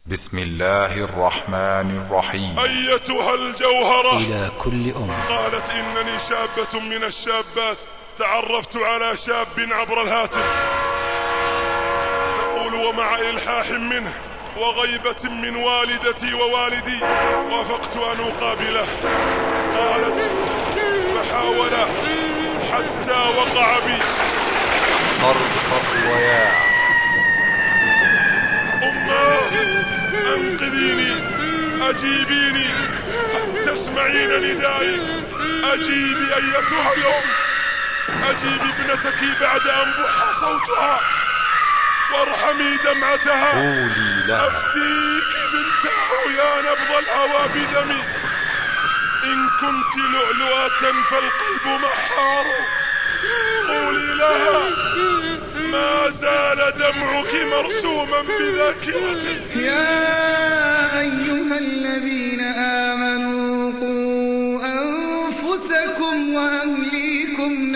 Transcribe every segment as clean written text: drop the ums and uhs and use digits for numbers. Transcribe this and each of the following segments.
بسم الله الرحمن الرحيم. أيتها الجوهرة إلى كل قالت إنني شابة من الشابات تعرفت على شاب عبر الهاتف، تقول ومع إلحاح منه وغيبة من والدتي ووالدي وافقت أن أقابله. قالت فحاول حتى وقع بي. صرخ الرياح. أنقذيني أجيبيني، تسمعين ندائي؟ أجيبي أيتها الأم، أجيبي ابنتك بعد أن بح صوتها وارحمي دمعتها. قولي لها أفديك بنته يا نبض الهوى بدمي، إن كنت لؤلؤة فالقلب محار. قولي لها ما زال دمعك مرسوما بذاكرتي. يا أيها الذين آمنوا قوا أنفسكم وأهليكم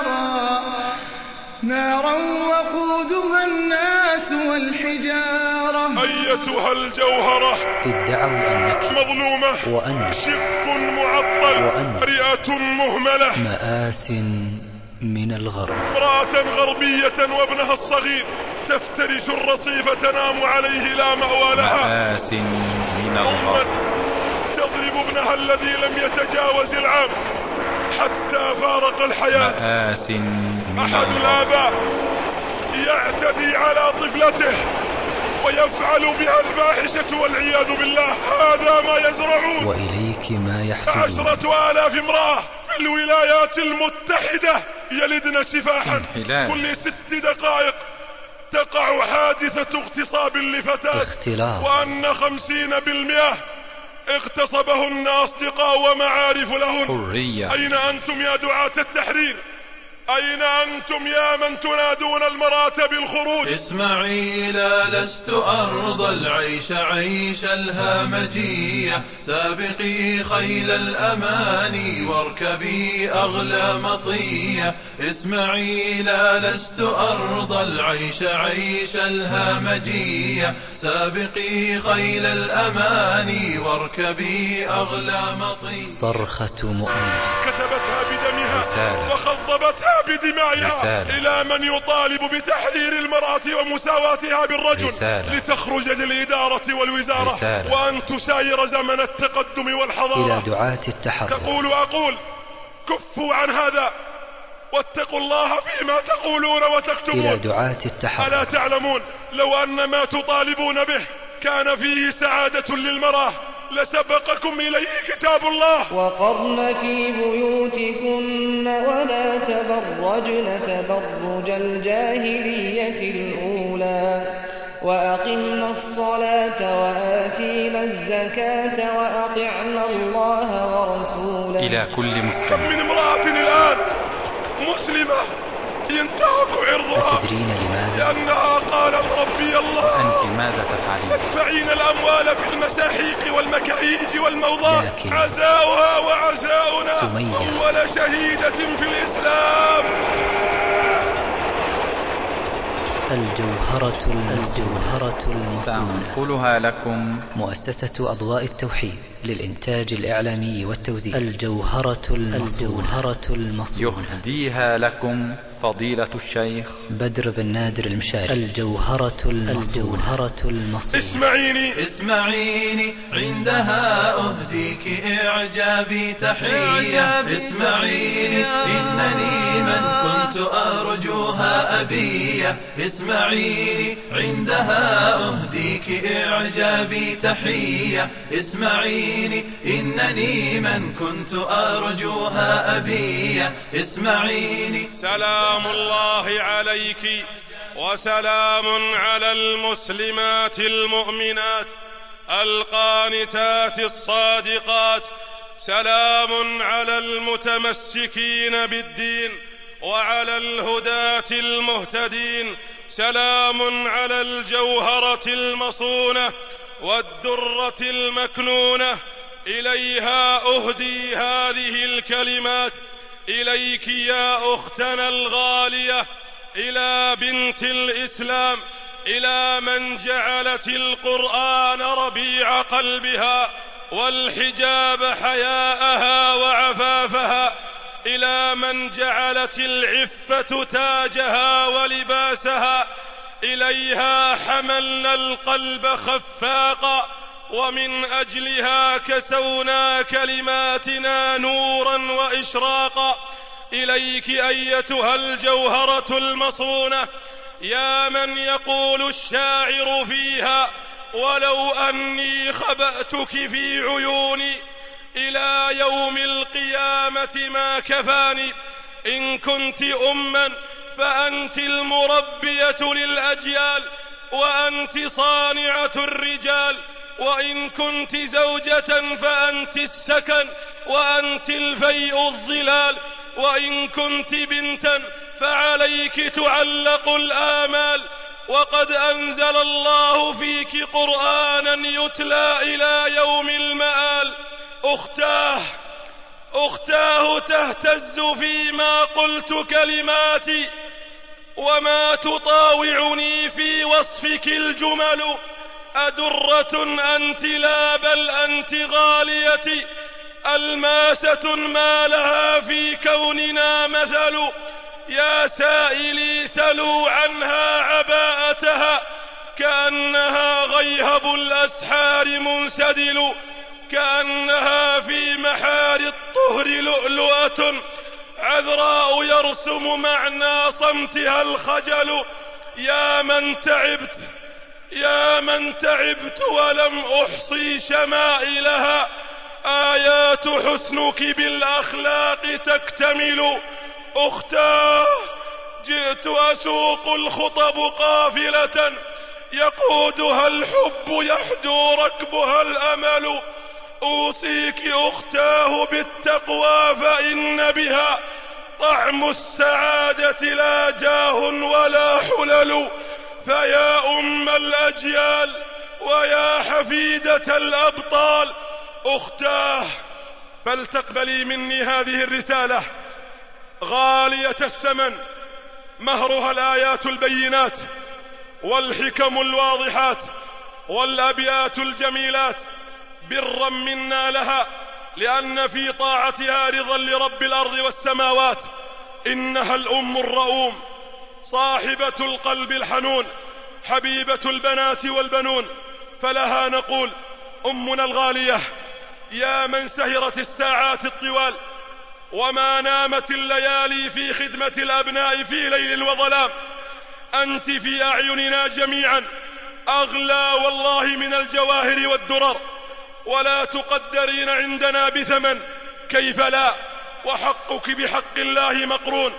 نارا وقودها الناس والحجارة. أيتها الجوهرة ادعوا أنك مظلومة وأنك شق معطل وأنك رئة مهملة مآس من الغرب، امرأة غربية وابنها الصغير تفترش الرصيف تنام عليه لا مأوى لها. مآس من الغرب تضرب ابنها الذي لم يتجاوز العام حتى فارق الحياة. مآس من أحد الآباء يعتدي على طفلته ويفعل بها الفاحشة والعياذ بالله. هذا ما يزرعون. وإليك ما يحصلون. 10,000 امرأة في الولايات المتحدة يلدن سفاحا. كل 6 دقائق تقع حادثة اغتصاب لفتاة، اختلاط. وأن 50% اغتصبهن أصدقاء ومعارف لهن. حرية. أين أنتم يا دعاة التحرير؟ أين أنتم يا من تنادون المرأة بالخروج؟ إسماعيل لست أرضى العيش عيش الهامجية، سابقي خيل الأماني واركبي أغلى مطية. إسماعيل لست أرضى العيش عيش الهامجية، سابقي خيل الأماني واركبي أغلى مطية. صرخة مؤمن كتبتها بدمها رسالة. وخضبتها بدمائها رسالة. إلى من يطالب بتحرير المرأة ومساواتها بالرجل. رسالة. لتخرج للإدارة والوزارة رسالة. وأن تساير زمن التقدم والحضارة. إلى دعاة التحرر تقول وأقول كفوا عن هذا واتقوا الله فيما تقولون وتكتبون. إلى دعاة التحرر ألا تعلمون لو أن ما تطالبون به كان فيه سعادة للمرأة لسبقكم إليه كتاب الله. وقرن في بيوتكن ولا تبرجن تبرج الجاهلية الأولى وأقمنا الصلاة وآتينا الزكاة وأطعنا الله ورسوله. إلى كل كم مسلم. من امرأة الآن مسلمة ينتهك عرضها أتدرين لماذا؟ لأنها قالت ربي الله. أنت ماذا تفعلين؟ تدفعين الأموال في المساحيق والمكاييج والموضات. لكن عزاؤها وعزاؤنا سمية أول شهيدة في الإسلام. الجوهرة المصونة. تنقلها لكم مؤسسة أضواء التوحيد للإنتاج الإعلامي والتوزيع. الجوهرة المصونة. يهديها لكم فضيلة الشيخ بدر بن نادر المشاري. الجوهرة المصونة. اسمعيني عندها أهديك إعجابي تحية. اسمعيني إنني من كنت أرجوها أبية. اسمعيني عندها أهديك إعجابي تحية. اسمعيني إنني من كنت أرجوها أبية. اسمعيني. سلام الله عليك وسلام على المسلمات المؤمنات القانتات الصادقات. سلام على المتمسكين بالدين وعلى الهداة المهتدين. سلام على الجوهرة المصونة والدرة المكنونة. إليها أهدي هذه الكلمات. إليك يا أختنا الغالية، إلى بنت الإسلام، إلى من جعلت القرآن ربيع قلبها والحجاب حياءها وعفافها، إلى من جعلت العفة تاجها ولباسها، إليها حملنا القلب خفاقا، ومن أجلها كسونا كلماتنا نورا وإشراقا. إليك أيتها الجوهرة المصونة، يا من يقول الشاعر فيها: ولو أني خبأتك في عيوني إلى يوم القيامة ما كفاني. إن كنت أما فأنت المربية للأجيال، وأنت صانعة الرجال. وإن كنت زوجة فأنت السكن، وأنت الفيء الظلال. وإن كنت بنتا فعليك تعلق الآمال. وقد أنزل الله فيك قرآنا يتلى إلى يوم المآل. أختاه تهتز فيما قلت كلماتي، وما تطاوعني في وصفك الجمل. أدرة أنت لا بل أنت غاليتي، ألماسة ما لها في كوننا مثل. يا سائلي سلوا عنها عباءتها، كأنها غيهب الأسحار منسدل. كأنها في محار الطهر لؤلؤة عذراء يرسم معنى صمتها الخجل. يا من تعبت ولم أحصي شمائلها، آيات حسنك بالأخلاق تكتمل. أختاه جئت أسوق الخطب قافلة، يقودها الحب يحدو ركبها الأمل. أوصيك أختاه بالتقوى، فإن بها طعم السعادة لا جاه ولا حلل. فيا أم الأجيال ويا حفيدة الأبطال، أختاه فلتقبلي مني هذه الرسالة غالية الثمن، مهرها الآيات البينات والحكم الواضحات والأبيات الجميلات، برا منا لها، لأن في طاعتها رضا لرب الأرض والسماوات. إنها الأم الرؤوم، صاحبة القلب الحنون، حبيبة البنات والبنون. فلها نقول: أمنا الغالية، يا من سهرت الساعات الطوال وما نامت الليالي في خدمة الأبناء في ليل وظلام، أنت في أعيننا جميعا أغلى والله من الجواهر والدرر، ولا تقدرين عندنا بثمن. كيف لا، وحقك بحق الله مقرون،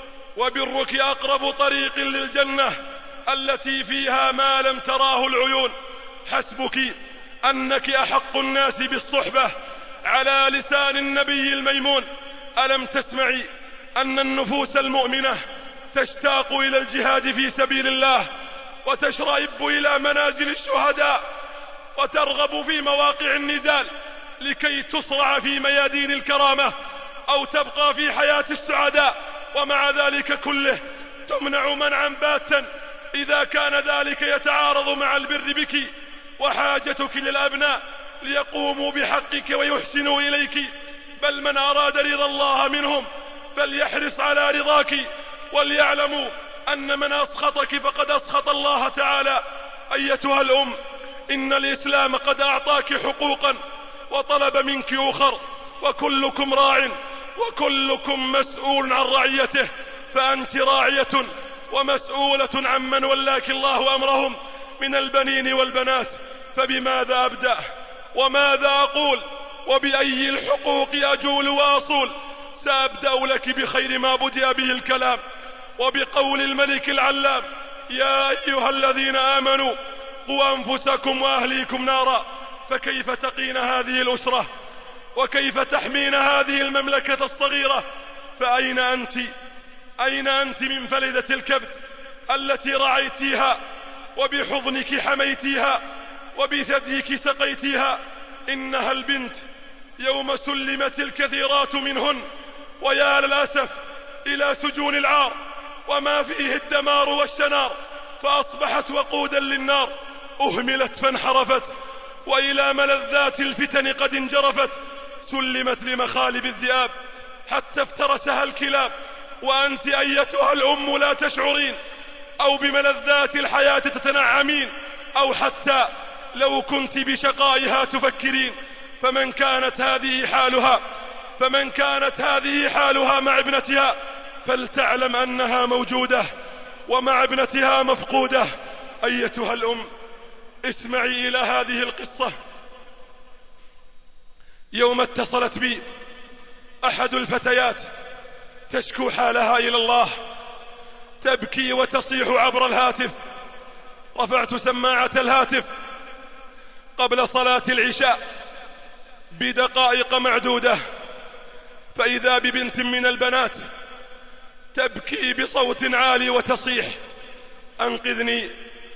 وبرك أقرب طريق للجنة التي فيها ما لم تراه العيون. حسبك أنك أحق الناس بالصحبة على لسان النبي الميمون. ألم تسمعي أن النفوس المؤمنة تشتاق إلى الجهاد في سبيل الله، وتشرئب إلى منازل الشهداء، وترغب في مواقع النزال لكي تصرع في ميادين الكرامة أو تبقى في حياة السعداء؟ ومع ذلك كله تمنع منعا باتا إذا كان ذلك يتعارض مع البر بك وحاجتك للأبناء ليقوموا بحقك ويحسنوا إليك. بل من أراد رضا الله منهم فليحرص على رضاك، وليعلموا أن من أسخطك فقد أسخط الله تعالى. أيتها الأم، إن الإسلام قد أعطاك حقوقا وطلب منك أخر، وكلكم راع وكلكم مسؤول عن رعيته، فأنت راعية ومسؤولة عمن ولاك الله أمرهم من البنين والبنات. فبماذا أبدأ وماذا أقول وبأي الحقوق أجول وأصول؟ سأبدأ لك بخير ما بدأ به الكلام، وبقول الملك العلام: يا أيها الذين آمنوا قوا أنفسكم وأهليكم نارا. فكيف تقين هذه الأسرة؟ وكيف تحمين هذه المملكة الصغيرة؟ فأين أنت؟ أين أنت من فلذة الكبد التي رعيتيها، وبحضنك حميتيها، وبثديك سقيتيها؟ إنها البنت يوم سلمت الكثيرات منهن، ويا للأسف إلى سجون العار وما فيه الدمار والشنار، فأصبحت وقودا للنار، أهملت فانحرفت، وإلى ملذات الفتن قد انجرفت، سلمت لمخالب الذئاب حتى افترسها الكلاب. وأنت أيتها الأم لا تشعرين، أو بملذات الحياة تتنعمين، أو حتى لو كنت بشقائها تفكرين. فمن كانت هذه حالها مع ابنتها فلتعلم أنها موجودة ومع ابنتها مفقودة. أيتها الأم، اسمعي إلى هذه القصة. يوم اتصلت بي أحد الفتيات تشكو حالها إلى الله، تبكي وتصيح عبر الهاتف. رفعت سماعة الهاتف قبل صلاة العشاء بدقائق معدودة، فإذا ببنت من البنات تبكي بصوت عالي وتصيح: أنقذني،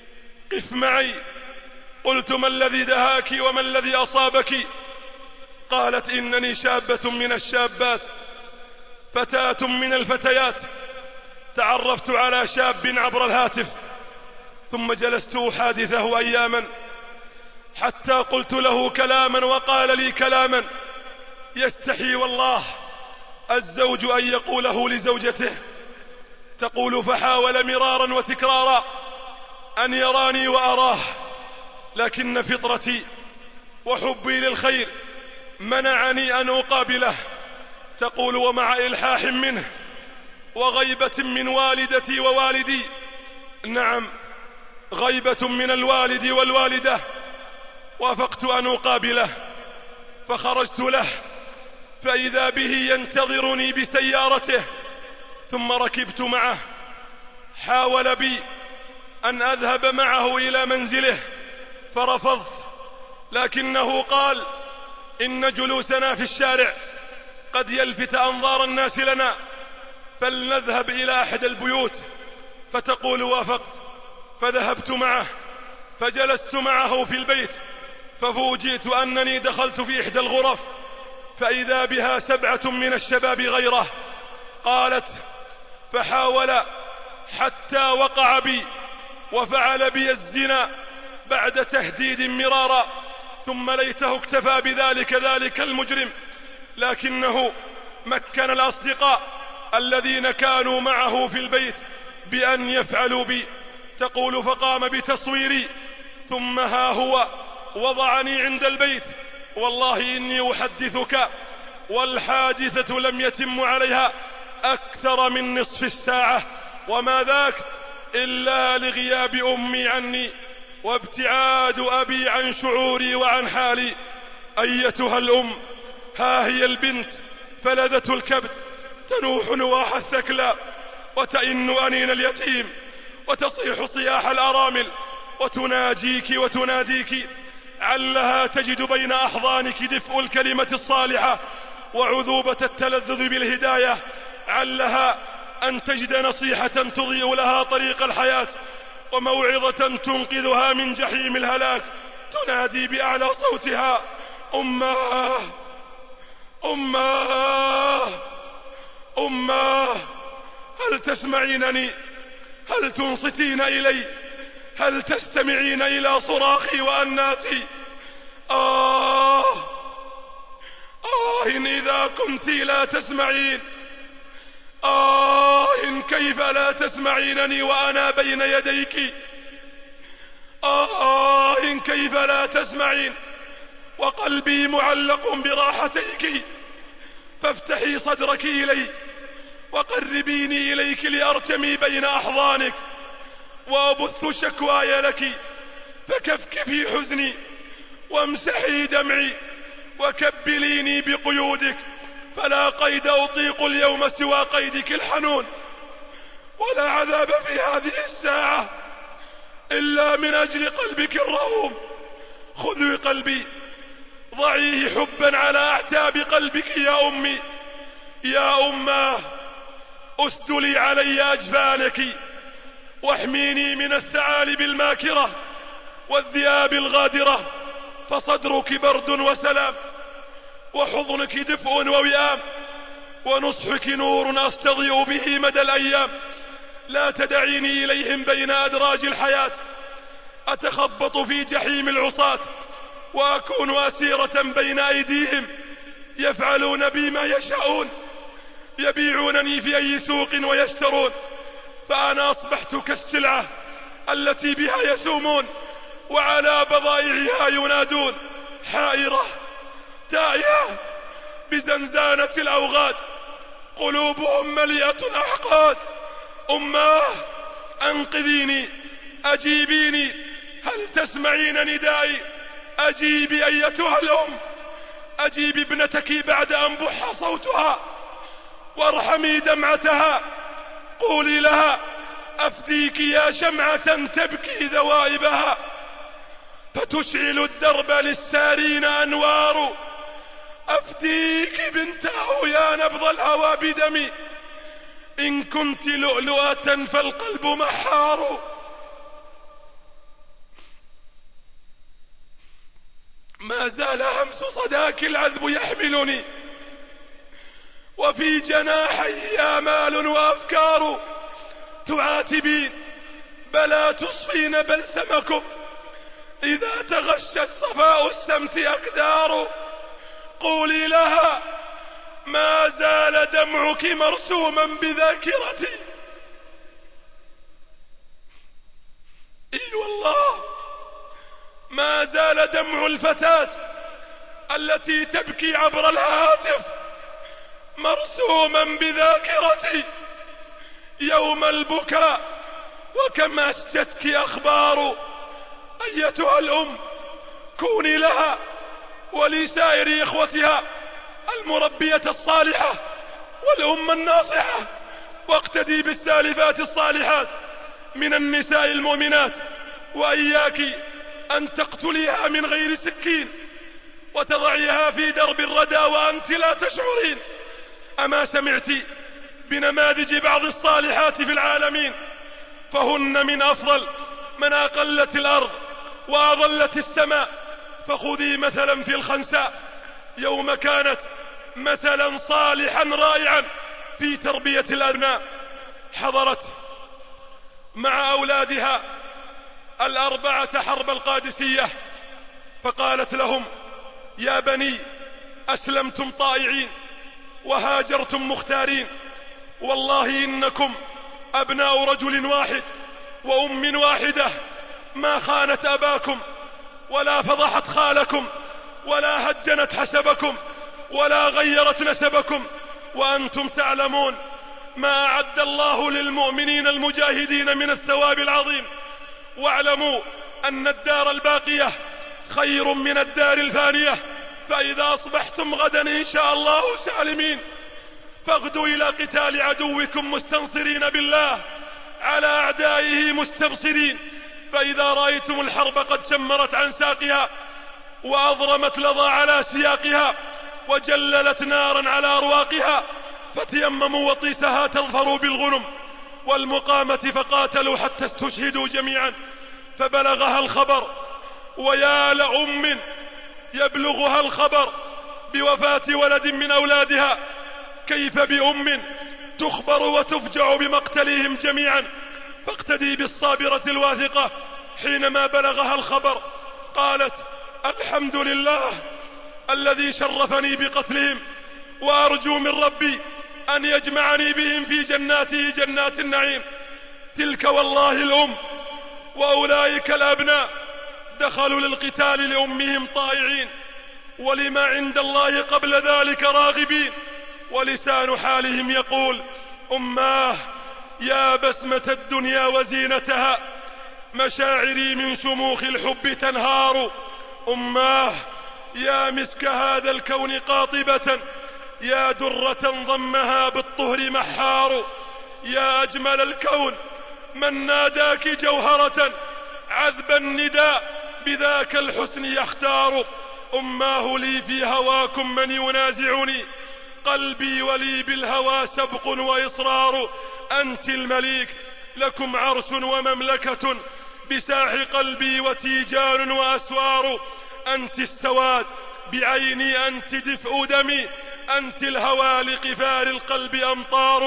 قف معي. قلت: ما الذي دهاك وما الذي أصابك؟ قالت: إنني شابة من الشابات، فتاة من الفتيات، تعرفت على شاب عبر الهاتف، ثم جلست أحادثه أياما حتى قلت له كلاما وقال لي كلاما يستحي والله الزوج أن يقوله لزوجته. تقول: فحاول مرارا وتكرارا أن يراني وأراه، لكن فطرتي وحبي للخير منعني أن أقابله. تقول: ومع إلحاح منه وغيبة من والدتي ووالدي، نعم، غيبة من الوالد والوالدة، وافقت أن أقابله. فخرجت له فإذا به ينتظرني بسيارته، ثم ركبت معه. حاول بي أن أذهب معه إلى منزله فرفضت، لكنه قال: إن جلوسنا في الشارع قد يلفت أنظار الناس لنا، فلنذهب إلى أحد البيوت. فتقول: وافقت، فذهبت معه، فجلست معه في البيت، ففوجئت أنني دخلت في إحدى الغرف فإذا بها 7 من الشباب غيره. قالت: فحاول حتى وقع بي وفعل بي الزنا بعد تهديد مرارا، ثم ليته اكتفى بذلك ذلك المجرم، لكنه مكن الأصدقاء الذين كانوا معه في البيت بأن يفعلوا بي. تقول: فقام بتصويري، ثم ها هو وضعني عند البيت. والله إني أحدثك والحادثة لم يتم عليها أكثر من نصف الساعة، وما ذاك إلا لغياب أمي عني وابتعاد أبي عن شعوري وعن حالي. أيتها الأم، ها هي البنت فلذة الكبد تنوح نواح الثكلى وتئن أنين اليتيم وتصيح صياح الأرامل وتناجيك وتناديك، علها تجد بين أحضانك دفء الكلمة الصالحة وعذوبة التلذذ بالهداية، علها أن تجد نصيحة تضيء لها طريق الحياة وموعظة تنقذها من جحيم الهلاك. تنادي بأعلى صوتها: أماه أماه أماه، هل تسمعينني؟ هل تنصتين إلي؟ هل تستمعين إلى صراخي وأناتي؟ إن إذا كنت لا تسمعين، إن كيف لا تسمعينني وأنا بين يديك؟ إن كيف لا تسمعين وقلبي معلق براحتيك؟ فافتحي صدرك إلي وقربيني إليك لأرتمي بين أحضانك وأبث شكواي لك، فكفكفي حزني وامسحي دمعي وكبليني بقيودك، فلا قيد أطيق اليوم سوى قيدك الحنون، ولا عذاب في هذه الساعة إلا من أجل قلبك الرهوم. خذي قلبي ضعيه حبا على أعتاب قلبك يا أمي. يا أماه، أسدلي علي أجفانك واحميني من الثعالب الماكرة والذئاب الغادرة، فصدرك برد وسلام، وحضنك دفء ووئام، ونصحك نور أستضيء به مدى الأيام. لا تدعيني إليهم بين أدراج الحياة أتخبط في جحيم العصاة وأكون أسيرة بين أيديهم يفعلون بي ما يشاءون يبيعونني في أي سوق ويشترون فأنا أصبحت كالسلعة التي بها يسومون وعلى بضائعها ينادون حائرة تائهة بزنزانة الأوغاد قلوبهم مليئة أحقاد أماه أنقذيني أجيبيني هل تسمعين ندائي أجيبي أيتها الأم أجيبي ابنتك بعد أن بح صوتها وارحمي دمعتها قولي لها أفديك يا شمعة تبكي ذوائبها فتشعل الدرب للسارين أنوار أفديك بنته يا نبض الهوى بدمي إن كنت لؤلؤة فالقلب محار ما زال همس صداك العذب يحملني وفي جناحي آمال وأفكار تعاتبين بلا تصفين بلسمكم إذا تغشت صفاء السمت أقدار قولي لها ما زال دمعك مرسوما بذاكرتي إي والله ما زال دمع الفتاة التي تبكي عبر الهاتف مرسوما بذاكرتي يوم البكاء وكم أشجتك أخبار أيتها الأم كوني لها ولسائر إخوتها المربية الصالحة والأم الناصحة واقتدي بالسالفات الصالحات من النساء المؤمنات وإياك أن تقتليها من غير سكين وتضعيها في درب الردى وأنت لا تشعرين أما سمعت بنماذج بعض الصالحات في العالمين فهن من أفضل من أقلت الأرض وأظلت السماء فخذي مثلا في الخنساء يوم كانت مثلا صالحا رائعا في تربية الأبناء حضرت مع أولادها الأربعة حرب القادسية فقالت لهم يا بني أسلمتم طائعين وهاجرتم مختارين والله إنكم أبناء رجل واحد وأم واحدة ما خانت أباكم ولا فضحت خالكم ولا هجنت حسبكم ولا غيرت نسبكم وأنتم تعلمون ما أعد الله للمؤمنين المجاهدين من الثواب العظيم واعلموا أن الدار الباقية خير من الدار الفانية فإذا أصبحتم غدا إن شاء الله سالمين فاغدوا إلى قتال عدوكم مستنصرين بالله على أعدائه مستبصرين فإذا رأيتم الحرب قد شمرت عن ساقها وأضرمت لظى على سياقها وجللت نارا على أرواقها فتيمموا وطيسها تظفروا بالغنم والمقامة فقاتلوا حتى استشهدوا جميعا فبلغها الخبر ويا لأم يبلغها الخبر بوفاة ولد من أولادها كيف بأم تخبر وتفجع بمقتلهم جميعا فاقتدي بالصابرة الواثقة حينما بلغها الخبر قالت الحمد لله الذي شرفني بقتلهم وأرجو من ربي أن يجمعني بهم في جناته جنات النعيم تلك والله الأم وأولئك الأبناء دخلوا للقتال لأمهم طائعين ولما عند الله قبل ذلك راغبين ولسان حالهم يقول أماه يا بسمة الدنيا وزينتها مشاعري من شموخ الحب تنهار أماه يا مسك هذا الكون قاطبة يا درة ضمها بالطهر محار يا أجمل الكون من ناداك جوهرة عذب النداء بذاك الحسن يختار أماه لي في هواكم من ينازعني قلبي ولي بالهوى سبق وإصرار أنت المليك لكم عرش ومملكة بساح قلبي وتيجان وأسوار أنت السواد بعيني أنت دفء دمي أنت الهوى لقفار القلب أمطار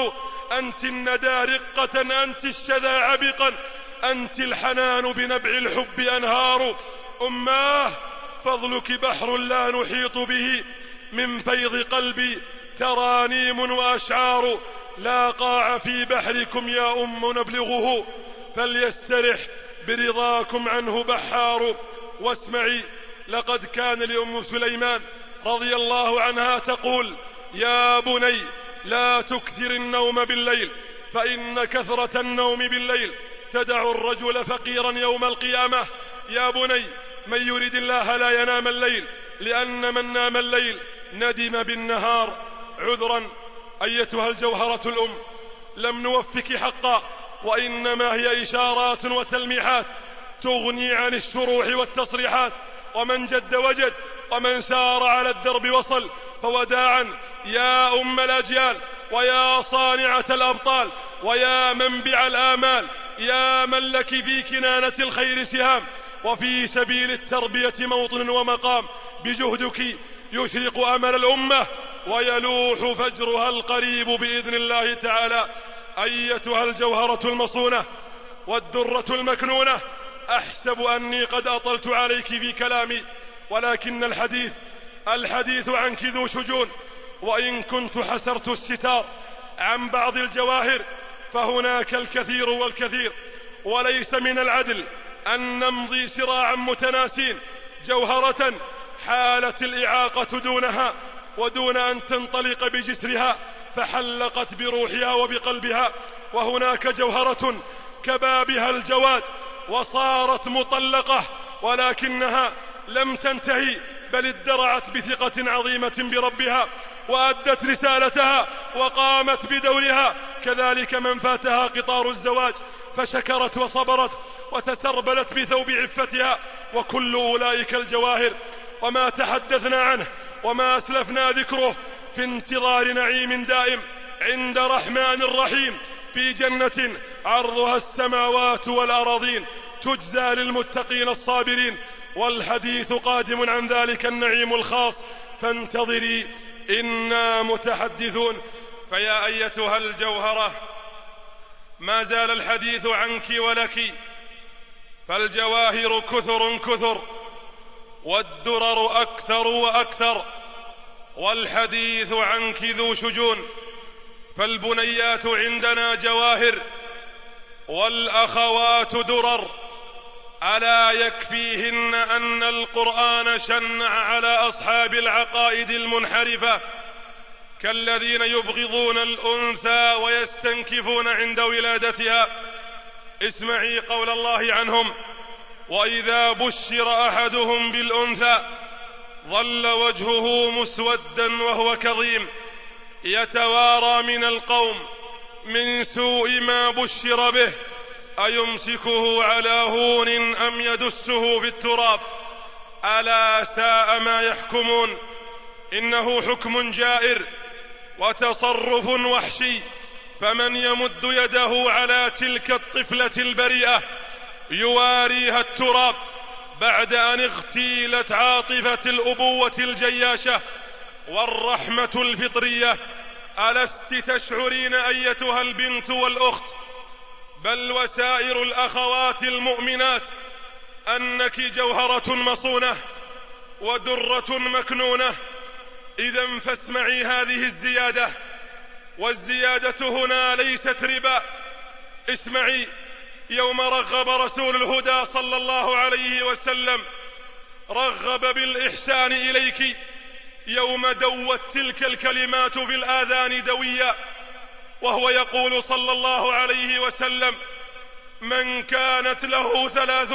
أنت الندى رقة، أنت الشذا عبقا، أنت الحنان بنبع الحب أنهار. أماه فضلك بحر لا نحيط به، من فيض قلبي ترانيم وأشعار. لا قاع في بحركم يا أم نبلغه، فليسترح برضاكم عنه بحار. واسمعي، لقد كان لأم سليمان رضي الله عنها تقول: يا بني لا تكثر النوم بالليل، فإن كثرة النوم بالليل تدع الرجل فقيرا يوم القيامة. يا بني من يريد الله لا ينام الليل، لأن من نام الليل ندم بالنهار. عذرا أيتها الجوهرة الأم، لم نوفك حقا، وإنما هي إشارات وتلميحات تغني عن الشروح والتصريحات. ومن جد وجد، ومن سار على الدرب وصل. فوداعا يا أم الأجيال، ويا صانعة الأبطال، ويا منبع الآمال، يا من لك في كنانة الخير سهام، وفي سبيل التربية موطن ومقام. بجهدك يشرق أمل الأمة، ويلوح فجرها القريب بإذن الله تعالى. أيتها الجوهرة المصونة والدرة المكنونة، أحسب أني قد أطلت عليك في كلامي، ولكن الحديث عنك ذو شجون. وإن كنت حسرت الستار عن بعض الجواهر، فهناك الكثير والكثير، وليس من العدل أن نمضي صراعا متناسين جوهرة حالت الإعاقة دونها، ودون أن تنطلق بجسرها فحلقت بروحها وبقلبها. وهناك جوهرة كبابها الجواد وصارت مطلقة، ولكنها لم تنتهي، بل ادرعت بثقة عظيمة بربها، وأدت رسالتها وقامت بدورها. كذلك من فاتها قطار الزواج فشكرت وصبرت وتسربلت بثوب عفتها. وكل أولئك الجواهر وما تحدثنا عنه وما أسلفنا ذكره في انتظار نعيم دائم عند رحمن الرحيم في جنة عرضها السماوات والأراضين، تجزى للمتقين الصابرين. والحديث قادم عن ذلك النعيم الخاص، فانتظري إنا متحدثون. فيا أيتها الجوهرة، ما زال الحديث عنك ولك، فالجواهر كثر كثر، والدرر أكثر وأكثر، والحديث عنك ذو شجون. فالبنيات عندنا جواهر، والأخوات درر. ألا يكفيهن أن القرآن شنع على أصحاب العقائد المنحرفة، كالذين يبغضون الأنثى ويستنكفون عند ولادتها. اسمعي قول الله عنهم: وإذا بشر أحدهم بالأنثى ظل وجهه مسودا وهو كظيم، يتوارى من القوم من سوء ما بشر به، أيمسكه على هون أم يدسه في التراب. ألا ساء ما يحكمون. إنه حكم جائر وتصرف وحشي، فمن يمد يده على تلك الطفلة البريئة يواريها التراب بعد أن اغتيلت عاطفة الأبوة الجياشة والرحمة الفطرية. ألست تشعرين أيتها البنت والأخت، بل وسائر الأخوات المؤمنات، أنك جوهرة مصونة ودرة مكنونة؟ إذن فاسمعي هذه الزيادة، والزيادة هنا ليست ربا. اسمعي، يوم رغب رسول الهدى صلى الله عليه وسلم، رغب بالإحسان إليك، يوم دوت تلك الكلمات في الآذان دويا، وهو يقول صلى الله عليه وسلم: من كانت له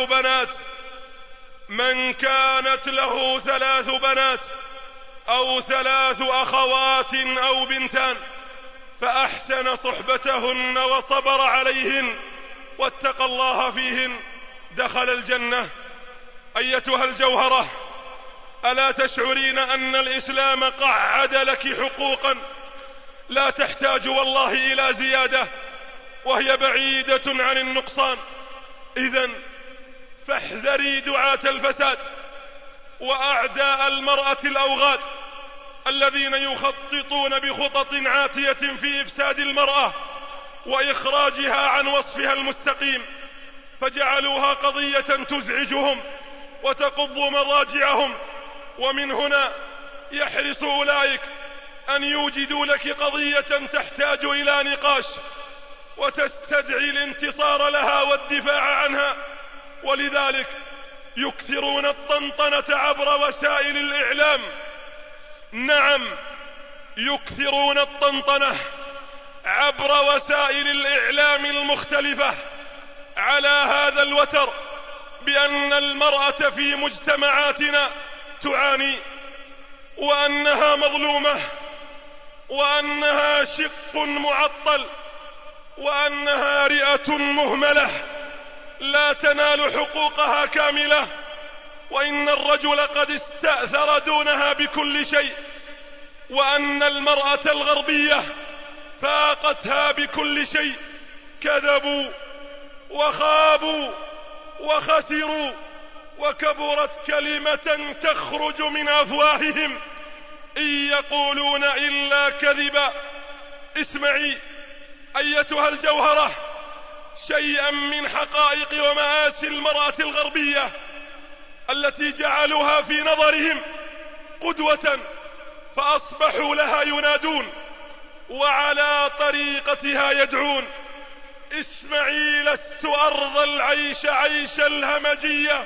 ثلاث بنات أو 3 أخوات أو بنتان، فأحسن صحبتهن وصبر عليهن واتقى الله فيهن، دخل الجنة. أيتها الجوهرة، ألا تشعرين أن الإسلام قعد لك حقوقا لا تحتاج والله إلى زيادة، وهي بعيدة عن النقصان؟ إذن فاحذري دعاة الفساد وأعداء المرأة الأوغاد الذين يخططون بخطط عاتية في إفساد المرأة وإخراجها عن وصفها المستقيم، فجعلوها قضية تزعجهم وتقض مضاجعهم. ومن هنا يحرص أولئك أن يوجدوا لك قضية تحتاج إلى نقاش وتستدعي الانتصار لها والدفاع عنها، ولذلك يكثرون الطنطنة عبر وسائل الإعلام. نعم، يكثرون الطنطنة عبر وسائل الإعلام المختلفة على هذا الوتر بأن المرأة في مجتمعاتنا تعاني، وأنها مظلومة، وأنها شق معطل، وأنها رئة مهملة لا تنال حقوقها كاملة، وإن الرجل قد استأثر دونها بكل شيء، وأن المرأة الغربية فاقتها بكل شيء. كذبوا وخابوا وخسروا، وكبرت كلمة تخرج من أفواههم إن يقولون إلا كذبا. اسمعي أيتها الجوهرة شيئا من حقائق ومآسي المرأة الغربية التي جعلوها في نظرهم قدوة، فأصبحوا لها ينادون وعلى طريقتها يدعون. اسمعي، لست أرضى العيش عيش الهمجية،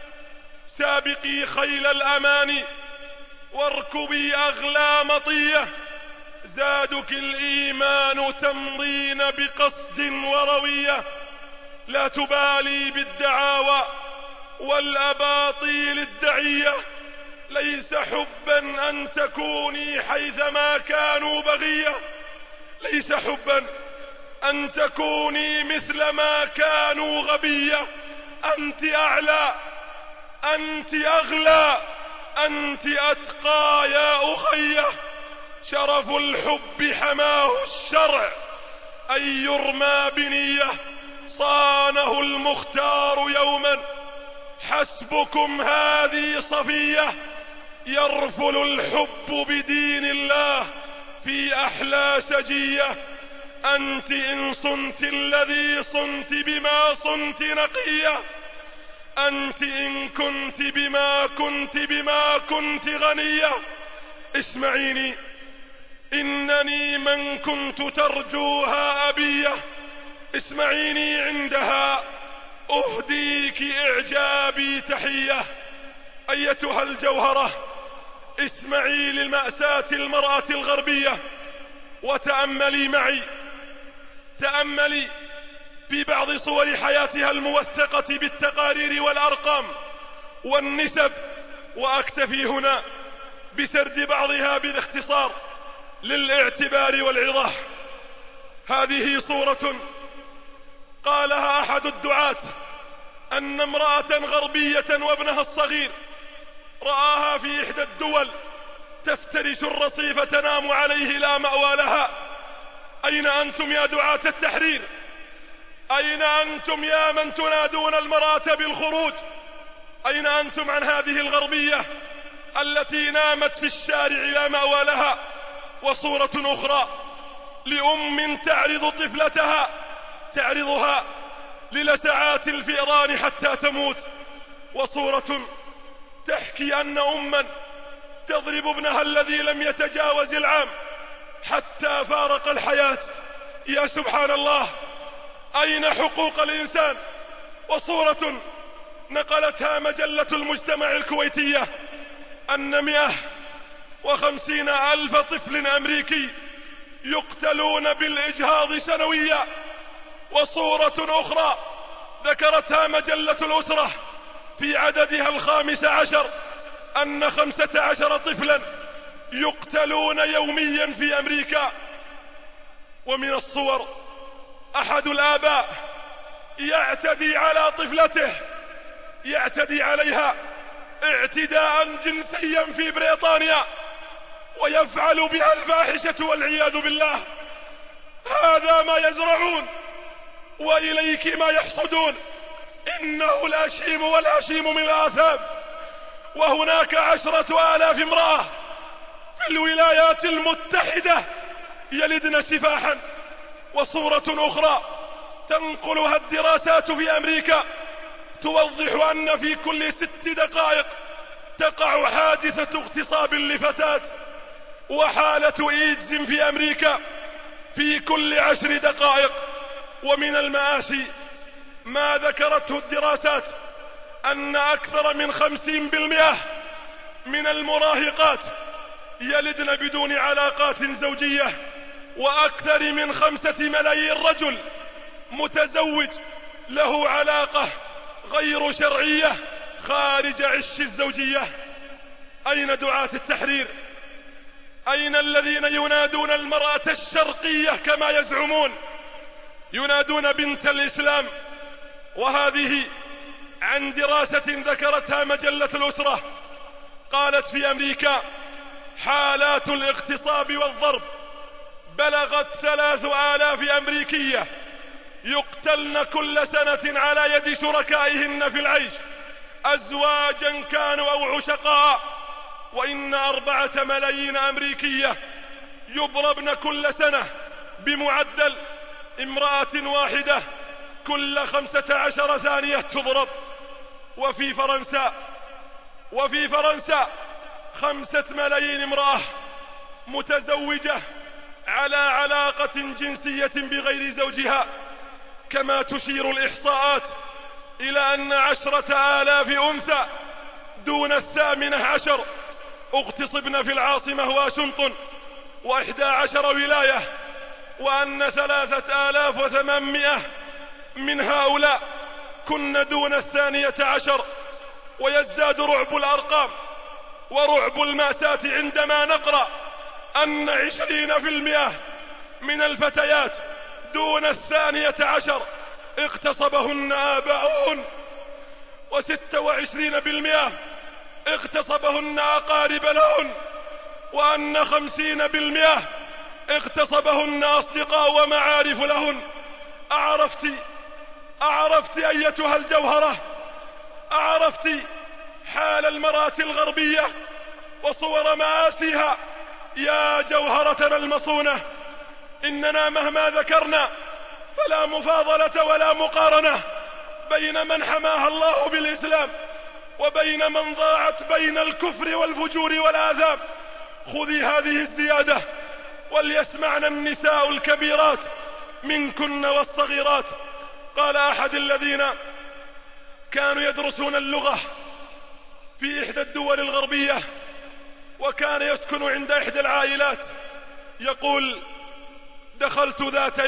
سابقي خيل الأمان واركبي أغلى مطية، زادك الإيمان تمضين بقصد وروية، لا تبالي بالدعاوى والأباطيل الدعية، ليس حبا أن تكوني حيثما كانوا بغية، ليس حبا أن تكوني مثل ما كانوا غبية، أنت أعلى، أنت أغلى، أنت أتقى يا أخية، شرف الحب حماه الشرع أن يرمى بنية، صانه المختار يوما، حسبكم هذه صفية، يرفل الحب بدين الله في أحلى سجية، أنت إن صنت الذي صنت بما صنت نقية، أنت إن كنت بما كنت غنية. اسمعيني، إنني من كنت ترجوها أبية، اسمعيني عندها أهديك إعجابي تحية. أيتها الجوهرة اسمعي للمأساة المرأة الغربية وتأملي معي، تأملي في بعض صور حياتها الموثقة بالتقارير والأرقام والنسب، وأكتفي هنا بسرد بعضها بالاختصار للاعتبار والعظة. هذه صورة قالها أحد الدعاة أن امرأة غربية وابنها الصغير رآها في إحدى الدول تفترش الرصيف تنام عليه لا مأوى لها. أين أنتم يا دعاة التحرير؟ أين أنتم يا من تنادون المرأة بالخروج؟ أين أنتم عن هذه الغربية التي نامت في الشارع لا مأوى لها؟ وصورة أخرى لأم تعرض طفلتها، تعرضها للسعات الفئران حتى تموت. وصورة تحكي أن أما تضرب ابنها الذي لم يتجاوز العام حتى فارق الحياة. يا سبحان الله، أين حقوق الإنسان؟ وصورة نقلتها مجلة المجتمع الكويتية أن 150,000 طفل أمريكي يقتلون بالإجهاض سنويا. وصورة أخرى ذكرتها مجلة الأسرة في عددها 15 أن 15 طفلا يقتلون يوميا في أمريكا. ومن الصور أحد الآباء يعتدي على طفلته، يعتدي عليها اعتداء جنسيا في بريطانيا ويفعل بها الفاحشة والعياذ بالله. هذا ما يزرعون وإليك ما يحصدون. إنه الأشيم والأشيم من الآثام. وهناك 10,000 امرأة في الولايات المتحدة يلدن سفاحا وصورة أخرى تنقلها الدراسات في أمريكا توضح أن في كل 6 دقائق تقع حادثة اغتصاب لفتاة، وحالة إيدز في أمريكا في كل 10 دقائق. ومن المآسي ما ذكرته الدراسات أن أكثر من 50% من المراهقات يلدن بدون علاقات زوجية، وأكثر من 5 ملايين رجل متزوج له علاقة غير شرعية خارج عش الزوجية. أين دعاة التحرير؟ أين الذين ينادون المرأة الشرقية كما يزعمون؟ ينادون بنت الإسلام. وهذه عن دراسة ذكرتها مجلة الأسرة قالت في أمريكا حالات الاغتصاب والضرب بلغت 3000 أمريكية يقتلن كل سنة على يد شركائهن في العيش، أزواجا كانوا أو عشقاء. وإن 4 ملايين أمريكية يضربن كل سنة بمعدل امرأة واحدة كل 15 ثانية تضرب. وفي فرنسا 5 ملايين امرأة متزوجة على علاقة جنسية بغير زوجها. كما تشير الإحصاءات إلى أن 10,000 أنثى دون 18 اغتصبن في العاصمة واشنطن و11 ولاية، وأن 3,800 من هؤلاء كن دون 12. ويزداد رعب الأرقام ورعب المأساة عندما نقرأ أن 20% من الفتيات دون 12 اغتصبهن آباؤهن، و26% اغتصبهن أقارب لهن، وأن 50% اغتصبهن أصدقاء ومعارف لهن. أعرفت أيتها الجوهرة؟ أعرفت حال المرأة الغربية وصور مآسيها؟ يا جوهرتنا المصونة، إننا مهما ذكرنا فلا مفاضلة ولا مقارنة بين من حماها الله بالإسلام وبين من ضاعت بين الكفر والفجور والآثام. خذي هذه الزيادة وليسمعن النساء الكبيرات منكن والصغيرات. قال أحد الذين كانوا يدرسون اللغة في إحدى الدول الغربية وكان يسكن عند إحدى العائلات، يقول: دخلت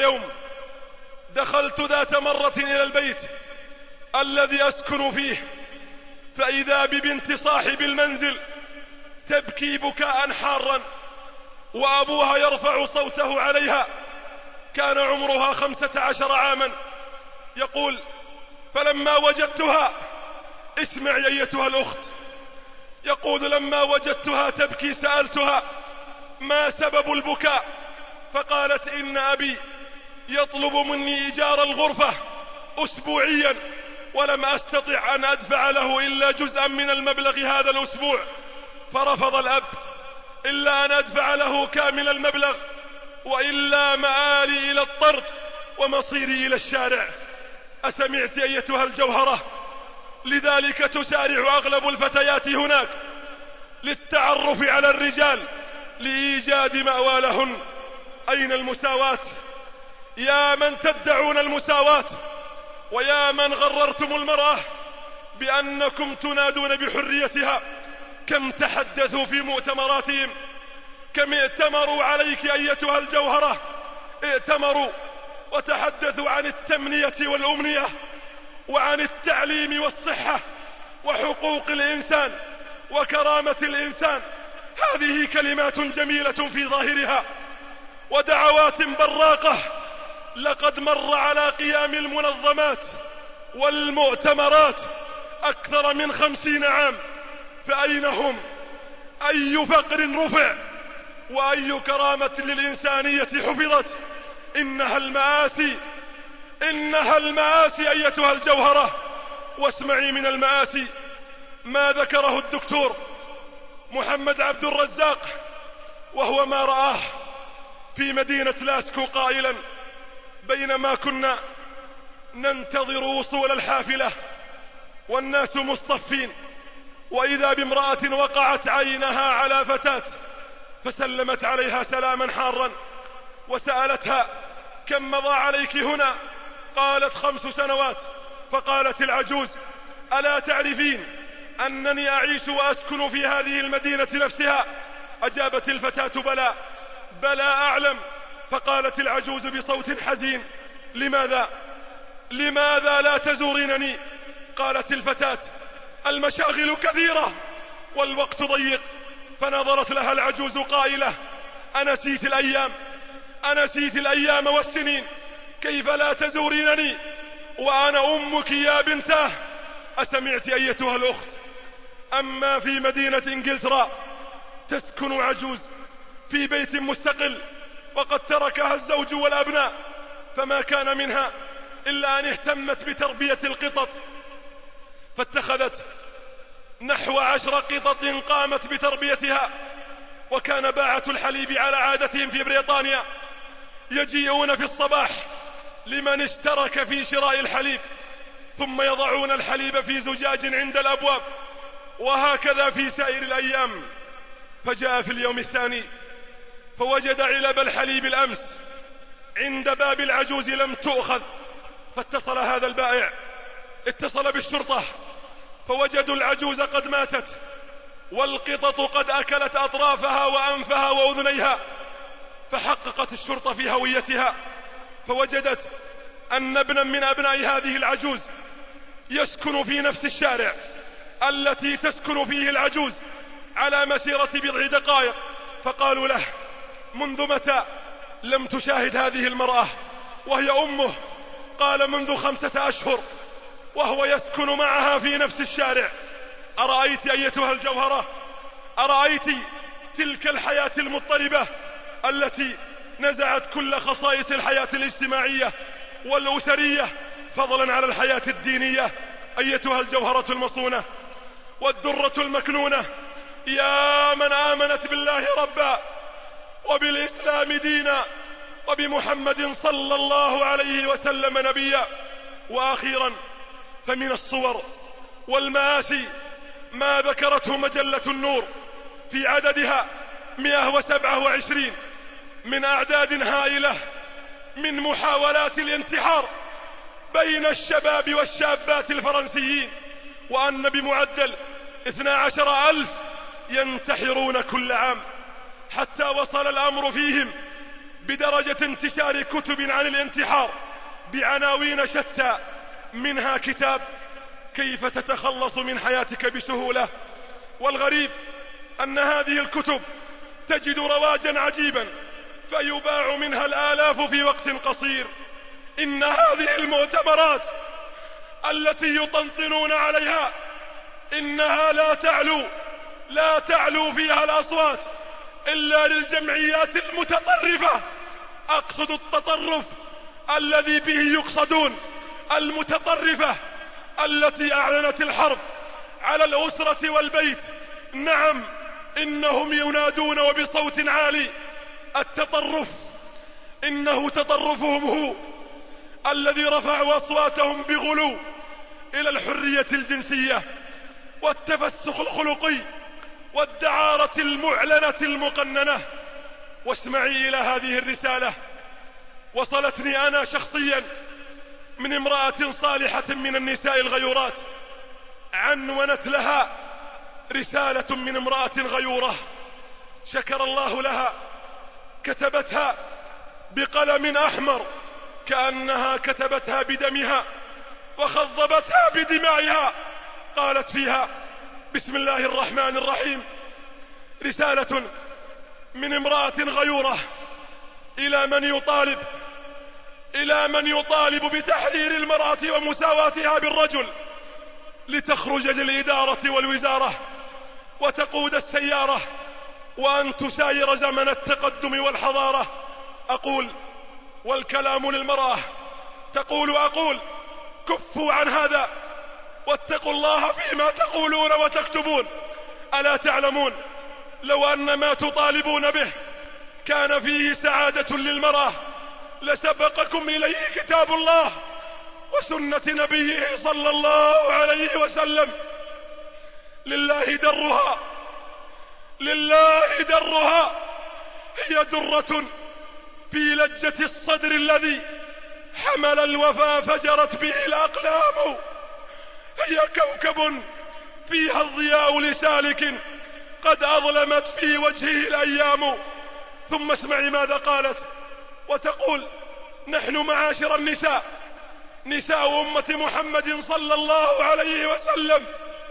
ذات مرة إلى البيت الذي أسكن فيه، فإذا ببنت صاحب المنزل تبكي بكاء حارا، وأبوها يرفع صوته عليها. كان عمرها 15 عاما. يقول: فلما وجدتها، اسمعي أيتها الأخت، يقول: لما وجدتها تبكي سألتها: ما سبب البكاء؟ فقالت: إن أبي يطلب مني إيجار الغرفة أسبوعيا، ولم أستطع أن أدفع له إلا جزءا من المبلغ هذا الأسبوع، فرفض الأب إلا أن أدفع له كامل المبلغ، وإلا مآلي إلى الطرد ومصيري إلى الشارع. أسمعت أيتها الجوهرة؟ لذلك تسارع أغلب الفتيات هناك للتعرف على الرجال لإيجاد مأوى لهن. أين المساواة؟ يا من تدعون المساواة، ويا من غررتم المرأة بأنكم تنادون بحريتها، كم تحدثوا في مؤتمراتهم، كم ائتمروا عليك أيتها الجوهرة، ائتمروا وتحدثوا عن التمنية والأمنية وعن التعليم والصحة وحقوق الإنسان وكرامة الإنسان. هذه كلمات جميلة في ظاهرها ودعوات براقة. لقد مر على قيام المنظمات والمؤتمرات أكثر من 50 عام، فأين هم؟ أي فقر رفع وأي كرامة للإنسانية حفظت؟ إنها المآسي أيتها الجوهرة. واسمعي من المآسي ما ذكره الدكتور محمد عبد الرزاق وهو ما رآه في مدينة لاسكو، قائلا: بينما كنا ننتظر وصول الحافلة والناس مصطفين، وإذا بامرأة وقعت عينها على فتاة فسلمت عليها سلاما حارا وسألتها: كم مضى عليك هنا؟ قالت: 5 سنوات. فقالت العجوز: ألا تعرفين أنني أعيش وأسكن في هذه المدينة نفسها؟ أجابت الفتاة: بلى بلى أعلم. فقالت العجوز بصوت حزين: لماذا لا تزورينني؟ قالت الفتاة: المشاغل كثيرة والوقت ضيق. فنظرت لها العجوز قائلة: أنسيت الأيام والسنين، كيف لا تزورينني وأنا أمك يا بنتاه؟ أسمعت أيتها الأخت؟ أما في مدينة إنجلترا تسكن عجوز في بيت مستقل وقد تركها الزوج والأبناء، فما كان منها إلا أن اهتمت بتربية القطط، فاتخذت نحو 10 قطط قامت بتربيتها. وكان باعة الحليب على عادتهم في بريطانيا يجيئون في الصباح لمن اشترك في شراء الحليب، ثم يضعون الحليب في زجاج عند الأبواب، وهكذا في سائر الأيام. فجاء في اليوم الثاني فوجد علب الحليب الأمس عند باب العجوز لم تؤخذ، فاتصل هذا البائع، اتصل بالشرطة، فوجدوا العجوز قد ماتت والقطط قد أكلت أطرافها وأنفها وأذنيها. فحققت الشرطة في هويتها فوجدت أن ابنا من أبناء هذه العجوز يسكن في نفس الشارع التي تسكن فيه العجوز على مسيرة 10 دقائق. فقالوا له: منذ متى لم تشاهد هذه المرأة وهي أمه؟ قال: منذ 5 أشهر وهو يسكن معها في نفس الشارع. أرأيت أيتها الجوهرة؟ أرأيت تلك الحياة المضطربة التي نزعت كل خصائص الحياة الاجتماعية والأسرية فضلا على الحياة الدينية؟ أيتها الجوهرة المصونة والدرة المكنونة، يا من آمنت بالله ربا وبالإسلام دينا وبمحمد صلى الله عليه وسلم نبيا. وأخيرا فمن الصور والمآسي ما ذكرته مجلة النور في عددها 127 من أعداد هائلة من محاولات الانتحار بين الشباب والشابات الفرنسيين، وأن بمعدل 12,000 ينتحرون كل عام، حتى وصل الأمر فيهم بدرجة انتشار كتب عن الانتحار بعناوين شتى، منها كتاب كيف تتخلص من حياتك بسهولة. والغريب أن هذه الكتب تجد رواجا عجيبا فيباع منها الآلاف في وقت قصير. إن هذه المؤتمرات التي يطنطنون عليها إنها لا تعلو فيها الأصوات إلا للجمعيات المتطرفة. أقصد التطرف الذي به يقصدون المتطرفة التي أعلنت الحرب على الأسرة والبيت. نعم، إنهم ينادون وبصوت عالي التطرف، إنه تطرفهم هو الذي رفعوا أصواتهم بغلو إلى الحرية الجنسية والتفسخ الخلقي والدعارة المعلنة المقننة. واسمعي إلى هذه الرسالة، وصلتني أنا شخصيا من امرأة صالحة من النساء الغيورات، عنونت لها رسالة من امرأة غيورة شكر الله لها، كتبتها بقلم أحمر كأنها كتبتها بدمها وخضبتها بدمائها. قالت فيها: بسم الله الرحمن الرحيم، رسالة من امرأة غيورة إلى من يطالب بتحرير المرأة ومساواتها بالرجل، لتخرج للإدارة والوزارة وتقود السيارة وأن تساير زمن التقدم والحضارة. أقول والكلام للمرأة، تقول أقول: كفوا عن هذا واتقوا الله فيما تقولون وتكتبون. ألا تعلمون لو أن ما تطالبون به كان فيه سعادة للمرأة لسبقكم إليه كتاب الله وسنة نبيه صلى الله عليه وسلم. لله درها، لله درها، هي درة في لجة الصدر الذي حمل الوفا فجرت به الأقلام، هي كوكب فيها الضياء لسالك قد أظلمت في وجهه الأيام. ثم اسمعي ماذا قالت وتقول: نحن معاشر النساء، نساء أمة محمد صلى الله عليه وسلم،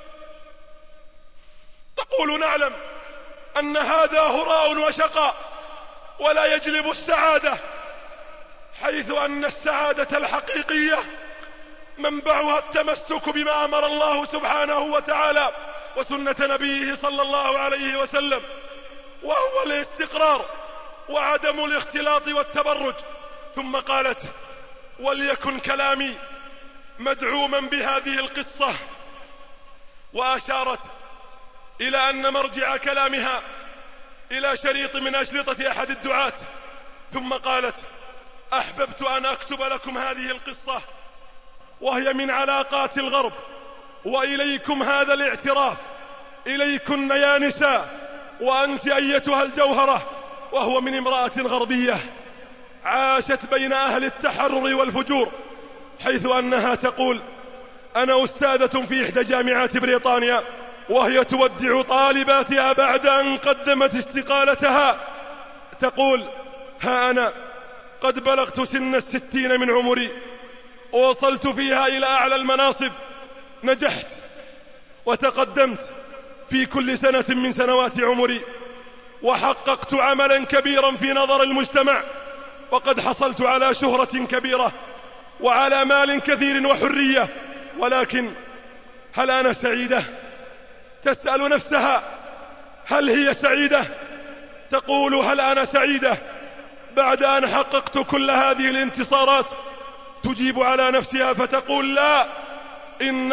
تقول: نعلم أن هذا هراء وشقاء ولا يجلب السعادة، حيث أن السعادة الحقيقية منبعها التمسك بما أمر الله سبحانه وتعالى وسنة نبيه صلى الله عليه وسلم، وهو الاستقرار وعدم الاختلاط والتبرج. ثم قالت: وليكن كلامي مدعوما بهذه القصة، وأشارت إلى أن مرجع كلامها إلى شريط من أشرطة أحد الدعاة. ثم قالت: أحببت أن أكتب لكم هذه القصة وهي من علاقات الغرب، وإليكم هذا الاعتراف، إليكن يا نساء، وأنت أيتها الجوهرة، وهو من امرأة غربية عاشت بين أهل التحرر والفجور، حيث أنها تقول: أنا أستاذة في إحدى جامعات بريطانيا، وهي تودع طالباتها بعد أن قدمت استقالتها، تقول: ها أنا قد بلغت سن 60 من عمري، ووصلت فيها إلى أعلى المناصب، نجحت وتقدمت في كل سنة من سنوات عمري، وحققت عملا كبيرا في نظر المجتمع، وقد حصلت على شهرة كبيرة وعلى مال كثير وحرية، ولكن هل أنا سعيدة؟ تسأل نفسها: هل هي سعيدة؟ تقول: هل أنا سعيدة بعد أن حققت كل هذه الانتصارات؟ تجيب على نفسها فتقول: لا، إن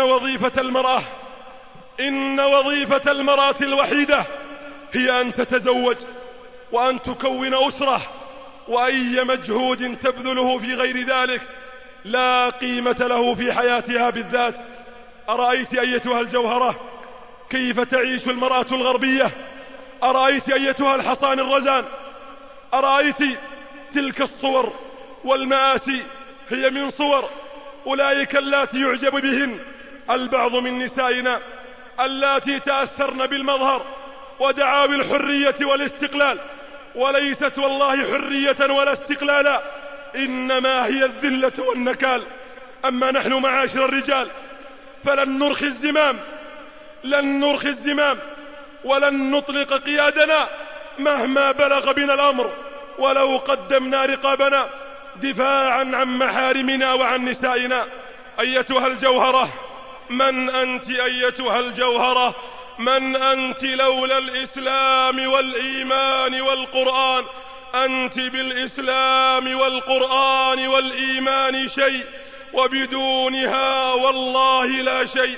وظيفة المرأة الوحيدة هي أن تتزوج وأن تكون أسرة، وأي مجهود تبذله في غير ذلك لا قيمة له في حياتها بالذات. أرأيت أيتها الجوهرة كيف تعيش المرأة الغربية؟ أرأيت أيتها الحصان الرزان؟ أرأيت تلك الصور والمآسي؟ هي من صور أولئك اللاتي يعجب بهن البعض من نسائنا، اللاتي تأثرن بالمظهر ودعاوي الحرية والاستقلال، وليست والله حرية ولا استقلالا، إنما هي الذلة والنكال. أما نحن معاشر الرجال فلن نرخي الزمام ولن نطلق قيادنا مهما بلغ بنا الأمر، ولو قدمنا رقابنا دفاعا عن محارمنا وعن نسائنا. أيتها الجوهرة، من أنت أيتها الجوهرة؟ من أنت لولا الإسلام والإيمان والقرآن؟ أنت بالإسلام والقرآن والإيمان شيء، وبدونها والله لا شيء.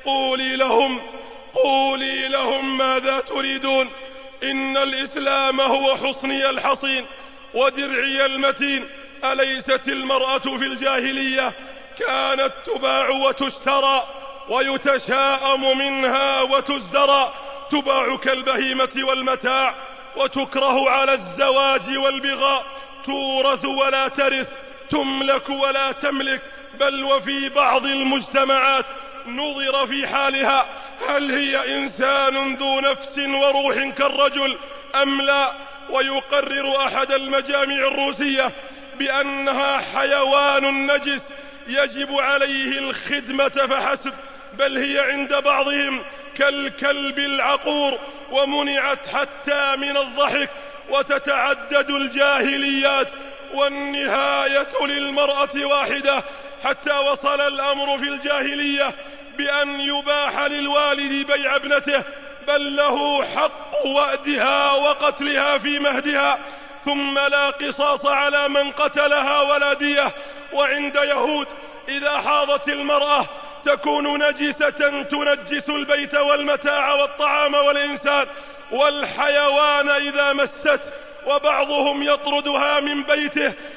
قولي لهم ماذا تريدون؟ إن الإسلام هو حصني الحصين ودرعي المتين. أليست المرأة في الجاهلية كانت تباع وتشترى ويتشاءم منها وتزدرى؟ تباع كالبهيمة والمتاع، وتكره على الزواج والبغاء، تورث ولا ترث، تملك ولا تملك، بل وفي بعض المجتمعات نظر في حالها هل هي إنسان ذو نفس وروح كالرجل أم لا. ويقرر أحد المجامع الروسية بأنها حيوان نجس يجب عليه الخدمة فحسب، بل هي عند بعضهم كالكلب العقور، ومنعت حتى من الضحك، وتتعدد الجاهليات، والنهاية للمرأة واحدة، حتى وصل الأمر في الجاهلية بأن يباح للوالد بيع ابنته، بل له حق وأدها وقتلها في مهدها، ثم لا قصاص على من قتلها ولا دية. وعند يهود إذا حاضت المرأة تكون نجسة تنجس البيت والمتاع والطعام والإنسان والحيوان إذا مست، وبعضهم يطردها من بيته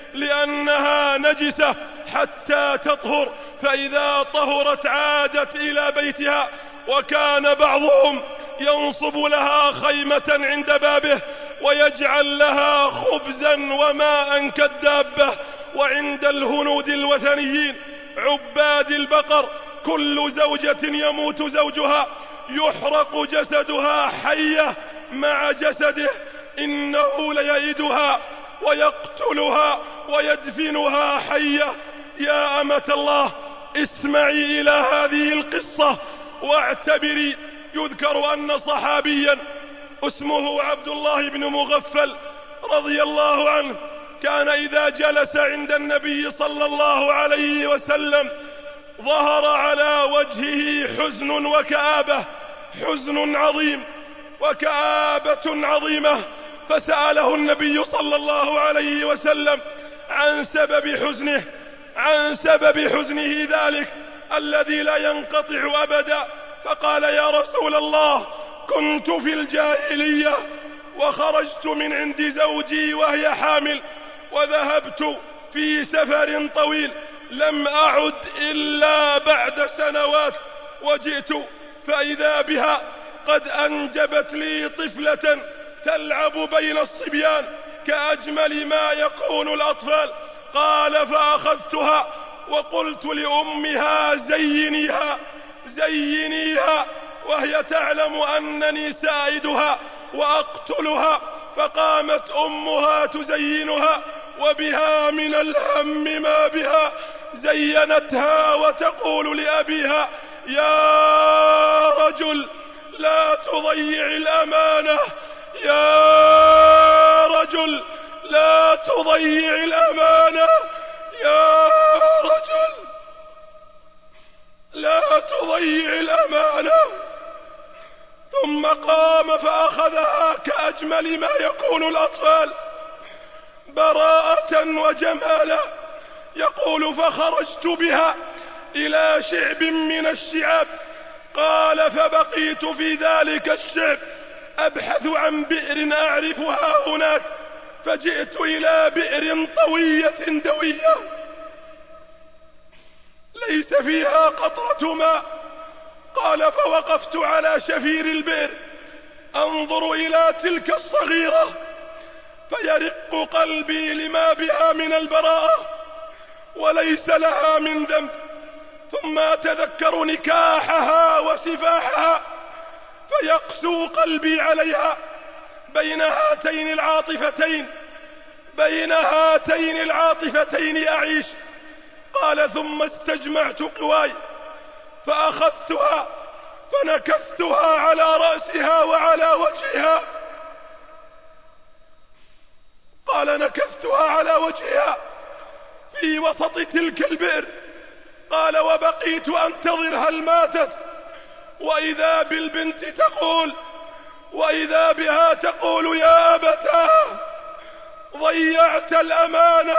لأنها نجسة حتى تطهر، فإذا طهرت عادت إلى بيتها. وكان بعضهم ينصب لها خيمة عند بابه ويجعل لها خبزا وماء كالدابة. وعند الهنود الوثنيين عباد البقر كل زوجة يموت زوجها يحرق جسدها حية مع جسده، إنه ليئدها ويقتلها ويدفنها حية. يا أمة الله، اسمعي إلى هذه القصة واعتبري. يذكر أن صحابيا اسمه عبد الله بن مغفل رضي الله عنه كان إذا جلس عند النبي صلى الله عليه وسلم ظهر على وجهه حزن وكآبة، حزن عظيم وكآبة عظيمة. فسأله النبي صلى الله عليه وسلم عن سبب حزنه ذلك الذي لا ينقطع أبدا. فقال: يا رسول الله، كنت في الجاهلية وخرجت من عند زوجي وهي حامل، وذهبت في سفر طويل، لم أعد إلا بعد سنوات، وجئت فإذا بها قد أنجبت لي طفلة تلعب بين الصبيان كأجمل ما يكون الأطفال. قال: فأخذتها وقلت لأمها: زينيها، وهي تعلم أنني سائدها وأقتلها. فقامت أمها تزينها وبها من الهم ما بها، زينتها وتقول لأبيها: يا رجل لا تضيع الأمانة، يا رجل لا تضيع الأمانة، يا رجل لا تضيع الأمانة. ثم قام فأخذها كأجمل ما يكون الأطفال براءة وجمالا. يقول: فخرجت بها إلى شعب من الشعاب. قال: فبقيت في ذلك الشعب أبحث عن بئر أعرفها هناك، فجئت إلى بئر طوية دوية ليس فيها قطرة ماء. قال: فوقفت على شفير البئر أنظر إلى تلك الصغيرة، فيرق قلبي لما بها من البراءة وليس لها من ذنب. ثم أتذكر نكاحها وسفاحها فيقسو قلبي عليها بين هاتين العاطفتين أعيش. قال: ثم استجمعت قواي فأخذتها فنكثتها على رأسها وعلى وجهها. قال: نكثتها على وجهها في وسط تلك البئر. قال: وبقيت أنتظر هل ماتت، وإذا بالبنت تقول، وإذا بها تقول: يا أبتاه ضيعت الأمانة،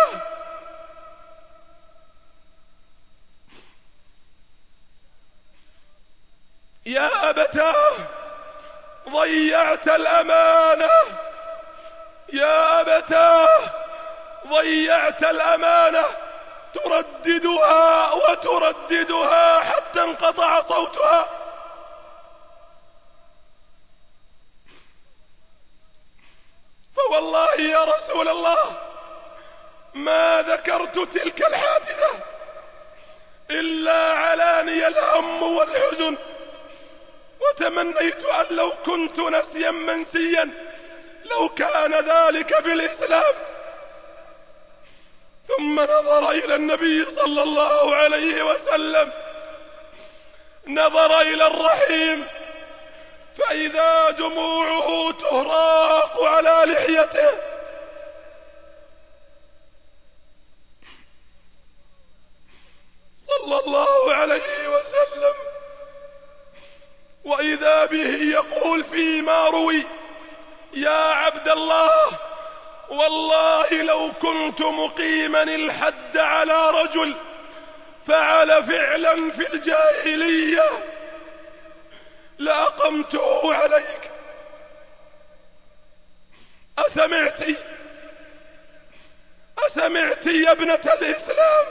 يا أبتاه ضيعت الأمانة، يا أبتاه ضيعت الأمانة. ترددها وترددها حتى انقطع صوتها. فوالله يا رسول الله ما ذكرت تلك الحادثة إلا علاني الهم والحزن، وتمنيت أن لو كنت نسيا منسيا لو كان ذلك في الإسلام. ثم نظر إلى النبي صلى الله عليه وسلم، نظر إلى الرحيم، فإذا دموعه تهراق على لحيته. صلى الله عليه وسلم، وإذا به يقول فيما روي: يا عبد الله، والله لو كنت مقيما الحد على رجل فعل فعلا في الجاهلية لأقمته عليك. وسمعت يا ابنة الإسلام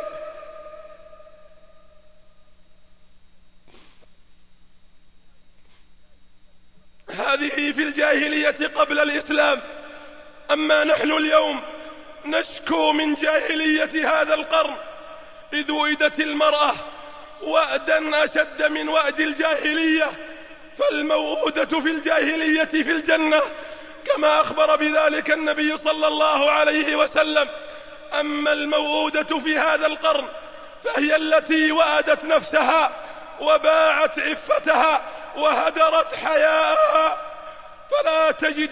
هذه في الجاهلية قبل الإسلام. أما نحن اليوم نشكو من جاهلية هذا القرن، إذ وئدت المرأة وأدا أشد من وأد الجاهلية، فالموءودة في الجاهلية في الجنة كما أخبر بذلك النبي صلى الله عليه وسلم. أما الموءودة في هذا القرن فهي التي وأدت نفسها وباعت عفتها وهدرت حياءها، فلا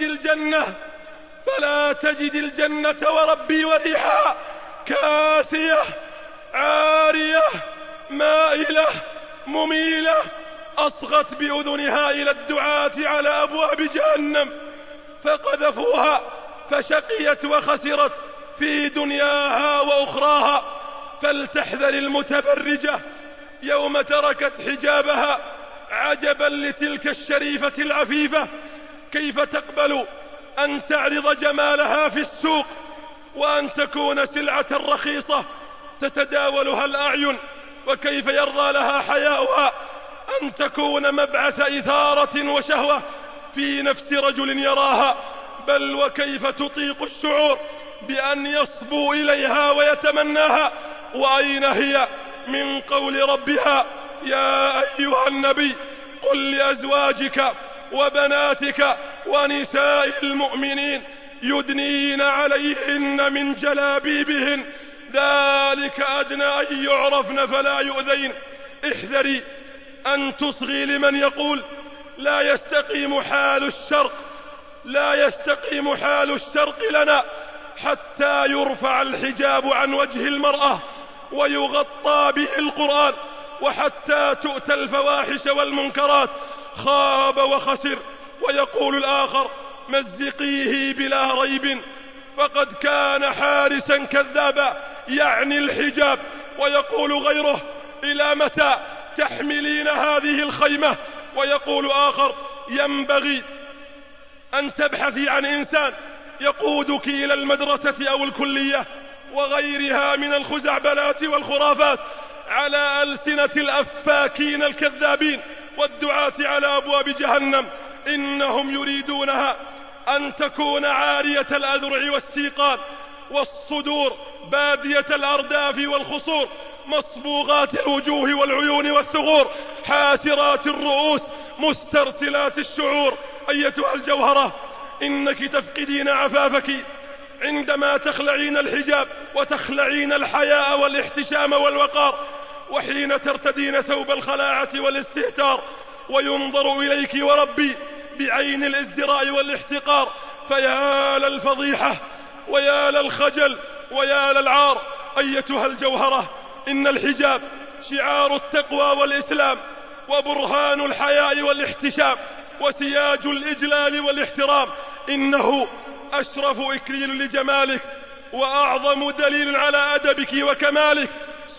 تجد الجنة وربي وريحها كاسية عارية مائلة مميلة أصغت بأذنها إلى الدعاة على أبواب جهنم فقذفوها فشقيت وخسرت في دنياها وأخراها. فلتحذر المتبرجة يوم تركت حجابها. عجبا لتلك الشريفة العفيفة، كيف تقبل أن تعرض جمالها في السوق وأن تكون سلعة رخيصة تتداولها الأعين، وكيف يرضى لها حياؤها أن تكون مبعث إثارة وشهوة في نفس رجل يراها، بل وكيف تطيق الشعور بأن يصبو إليها ويتمناها. وأين هي من قول ربها: يا أيها النبي قل لأزواجك وبناتك ونساء المؤمنين يدنين عليهن من جلابيبهن ذلك أدنى أن يعرفن فلا يؤذين. احذري أن تصغي لمن يقول لا يستقيم حال الشرق لنا حتى يرفع الحجاب عن وجه المرأة ويغطى به القرآن، وحتى تؤتى الفواحش والمنكرات خاب وخسر. ويقول الآخر: مزقيه بلا ريب، فقد كان حارسا كذابا يعني الحجاب. ويقول غيره: إلى متى تحملين هذه الخيمة؟ ويقول آخر: ينبغي أن تبحثي عن إنسان يقودك إلى المدرسة أو الكلية وغيرها من الخزعبلات والخرافات على ألسنة الأفاكين الكذابين والدعاة على أبواب جهنم. إنهم يريدونها أن تكون عارية الأذرع والسيقان والصدور بادية الأرداف والخصور مصبوغات الوجوه والعيون والثغور حاسرات الرؤوس مسترسلات الشعور. أيتها الجوهرة، إنك تفقدين عفافك عندما تخلعين الحجاب وتخلعين الحياء والاحتشام والوقار، وحين ترتدين ثوب الخلاعة والاستهتار وينظر إليك وربي بعين الازدراء والاحتقار. فيا للفضيحة ويا للخجل ويا للعار. أيتها الجوهرة، إن الحجاب شعار التقوى والإسلام وبرهان الحياء والاحتشام وسياج الإجلال والاحترام. إنه أشرف إكليل لجمالك وأعظم دليل على أدبك وكمالك.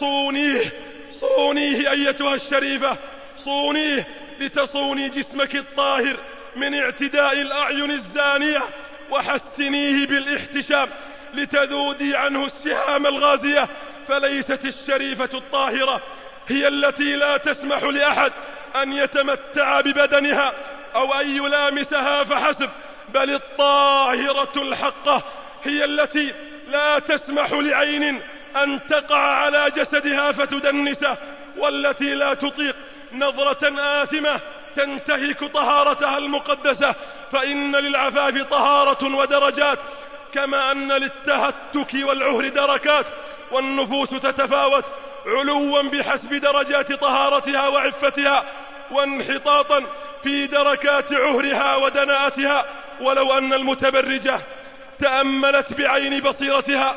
صونيه أيتها الشريفة، صونيه لتصوني جسمك الطاهر من اعتداء الأعين الزانية، وحسنيه بالاحتشام لتذودي عنه السهام الغازية. فليست الشريفة الطاهرة هي التي لا تسمح لأحد أن يتمتع ببدنها أو أن يلامسها فحسب، بل الطاهرة الحقة هي التي لا تسمح لعين أن تقع على جسدها فتدنسه، والتي لا تطيق نظرة آثمة تنتهك طهارتها المقدسة. فإن للعفاف طهارة ودرجات، كما أن للتهتك والعهر دركات، والنفوس تتفاوت علوا بحسب درجات طهارتها وعفتها، وانحطاطا في دركات عهرها ودناءتها. ولو أن المتبرجة تأملت بعين بصيرتها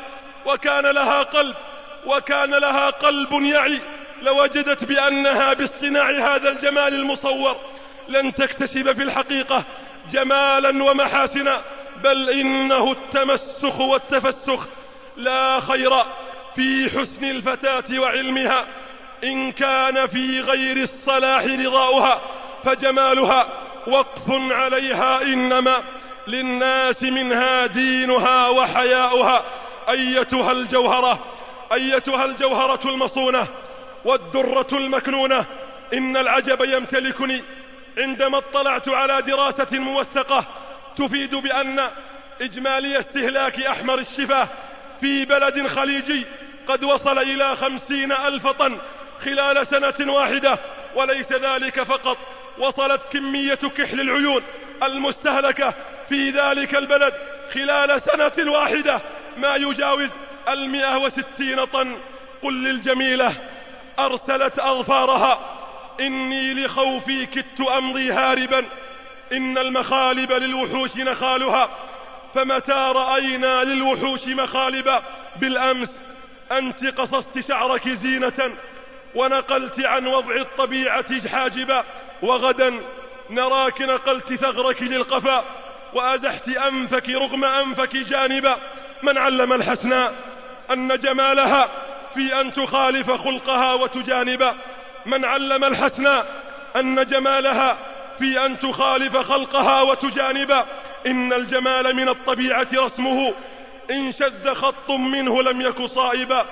وكان لها قلب يعي، لوجدت بأنها باصطناع هذا الجمال المصور لن تكتسب في الحقيقة جمالا ومحاسنا، بل إنه التمسخ والتفسخ. لا خير في حسن الفتاة وعلمها إن كان في غير الصلاح رضاؤها، فجمالها وقف عليها، إنما للناس منها دينها وحياؤها. أيتها الجوهرة المصونة والدرة المكنونة، إن العجب يمتلكني عندما اطلعت على دراسة موثقة تفيد بأن إجمالي استهلاك أحمر الشفاه في بلد خليجي قد وصل إلى 50,000 طن خلال سنة واحدة. وليس ذلك فقط، وصلت كمية كحل العيون المستهلكة في ذلك البلد خلال سنة واحدة ما يجاوز 160 طن. قل للجميلة أرسلت أظفارها إني لخوفي كدت أمضي هاربا، إن المخالب للوحوش نخالها، فمتى رأينا للوحوش مخالبا؟ بالأمس أنت قصصت شعرك زينة ونقلت عن وضع الطبيعة حاجبا، وغدا نراك نقلت ثغرك للقفا وأزحت أنفك رغم أنفك جانبا. من علم الحسناء أن جمالها في أن تخالف خلقها وتجانبا، من علم الحسناء أن جمالها في أن تخالف خلقها وتجانبا. إن الجمال من الطبيعة رسمه، إن شذ خط منه لم يك صائبا.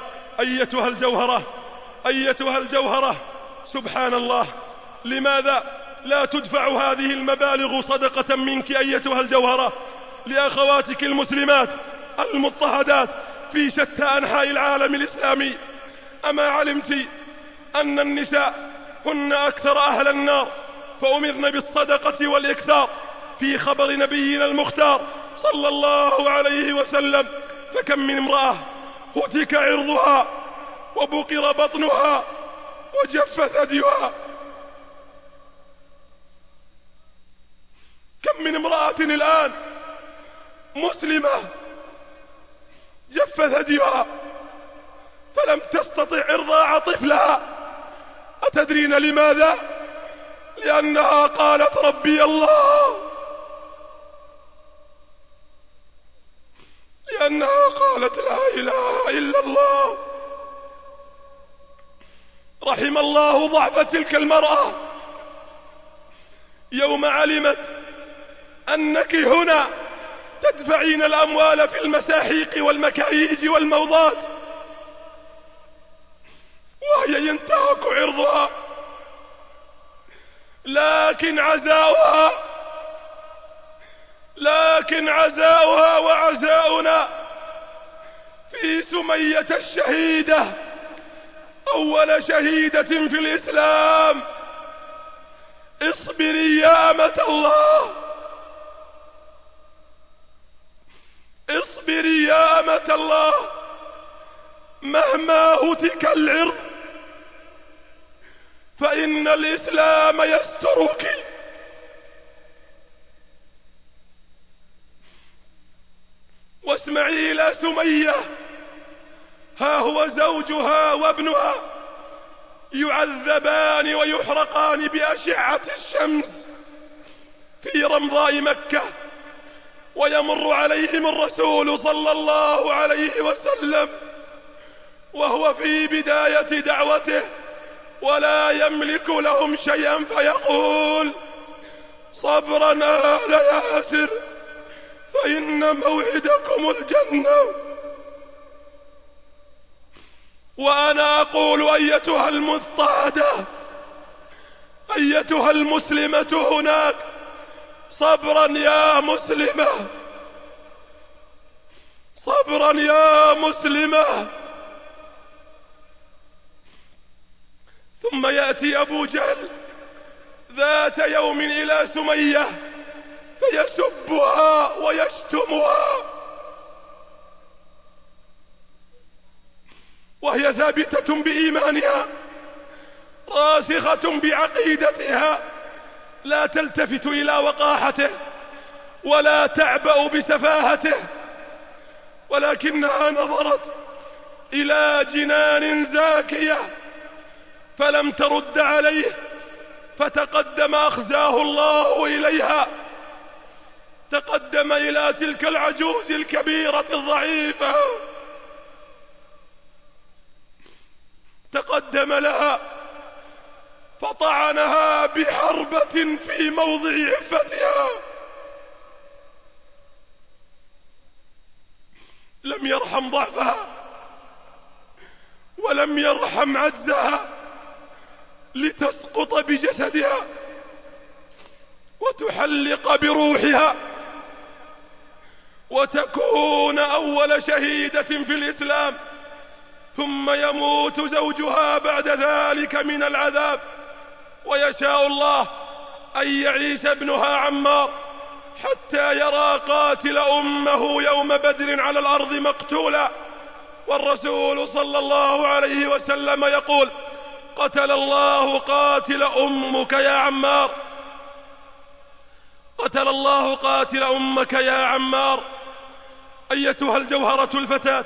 أيتها الجوهرة سبحان الله، لماذا لا تدفع هذه المبالغ صدقة منك أيتها الجوهرة لأخواتك المسلمات المضطهدات في شتى أنحاء العالم الإسلامي؟ أما علمت أن النساء هن أكثر أهل النار، فأمرن بالصدقة والإكثار في خبر نبينا المختار صلى الله عليه وسلم؟ فكم من امرأة هتك عرضها وبقر بطنها وجف ثديها، كم من امرأة الآن مسلمة جف ثديها فلم تستطع إرضاع طفلها. أتدرين لماذا؟ لأنها قالت ربي الله، لأنها قالت لا إله إلا الله. رحم الله ضعف تلك المرأة يوم علمت أنك هنا تدفعين الأموال في المساحيق والمكاييج والموضات وهي ينتهك عرضها. لكن عزاؤها وعزاؤنا في سمية الشهيدة، أول شهيدة في الإسلام. اصبري يا أمة الله، اصبري يا أمة الله، مهما هتك العرض فإن الإسلام يسترك. واسمعي إلى سمية، ها هو زوجها وابنها يعذبان ويحرقان بأشعة الشمس في رمضاء مكة، ويمر عليهم الرسول صلى الله عليه وسلم وهو في بداية دعوته ولا يملك لهم شيئا، فيقول صبرا آل ياسر فإن موعدكم الجنة. وأنا أقول أيتها المضطهدة، أيتها المسلمة هناك، صبرا يا مسلمة، صبرا يا مسلمة. ثم يأتي أبو جهل ذات يوم إلى سمية فيسبها ويشتمها وهي ثابتة بإيمانها راسخة بعقيدتها، لا تلتفت إلى وقاحته ولا تعبأ بسفاهته، ولكنها نظرت إلى جنان زاكية فلم ترد عليه، فتقدم أخزاه الله إليها، تقدم إلى تلك العجوز الكبيرة الضعيفة، تقدم لها فطعنها بحربة في موضع عفتها. لم لم يرحم ضعفها ولم يرحم عجزها لتسقط بجسدها وتحلق بروحها وتكون أول شهيدة في الإسلام، ثم يموت زوجها بعد ذلك من العذاب، ويشاء الله أن يعيش ابنها عمار حتى يرى قاتل أمه يوم بدر على الأرض مقتولا. والرسول صلى الله عليه وسلم يقول: قتل الله قاتل أمك يا عمار، قتل الله قاتل أمك يا عمار. أيتها الجوهرة الفتاة،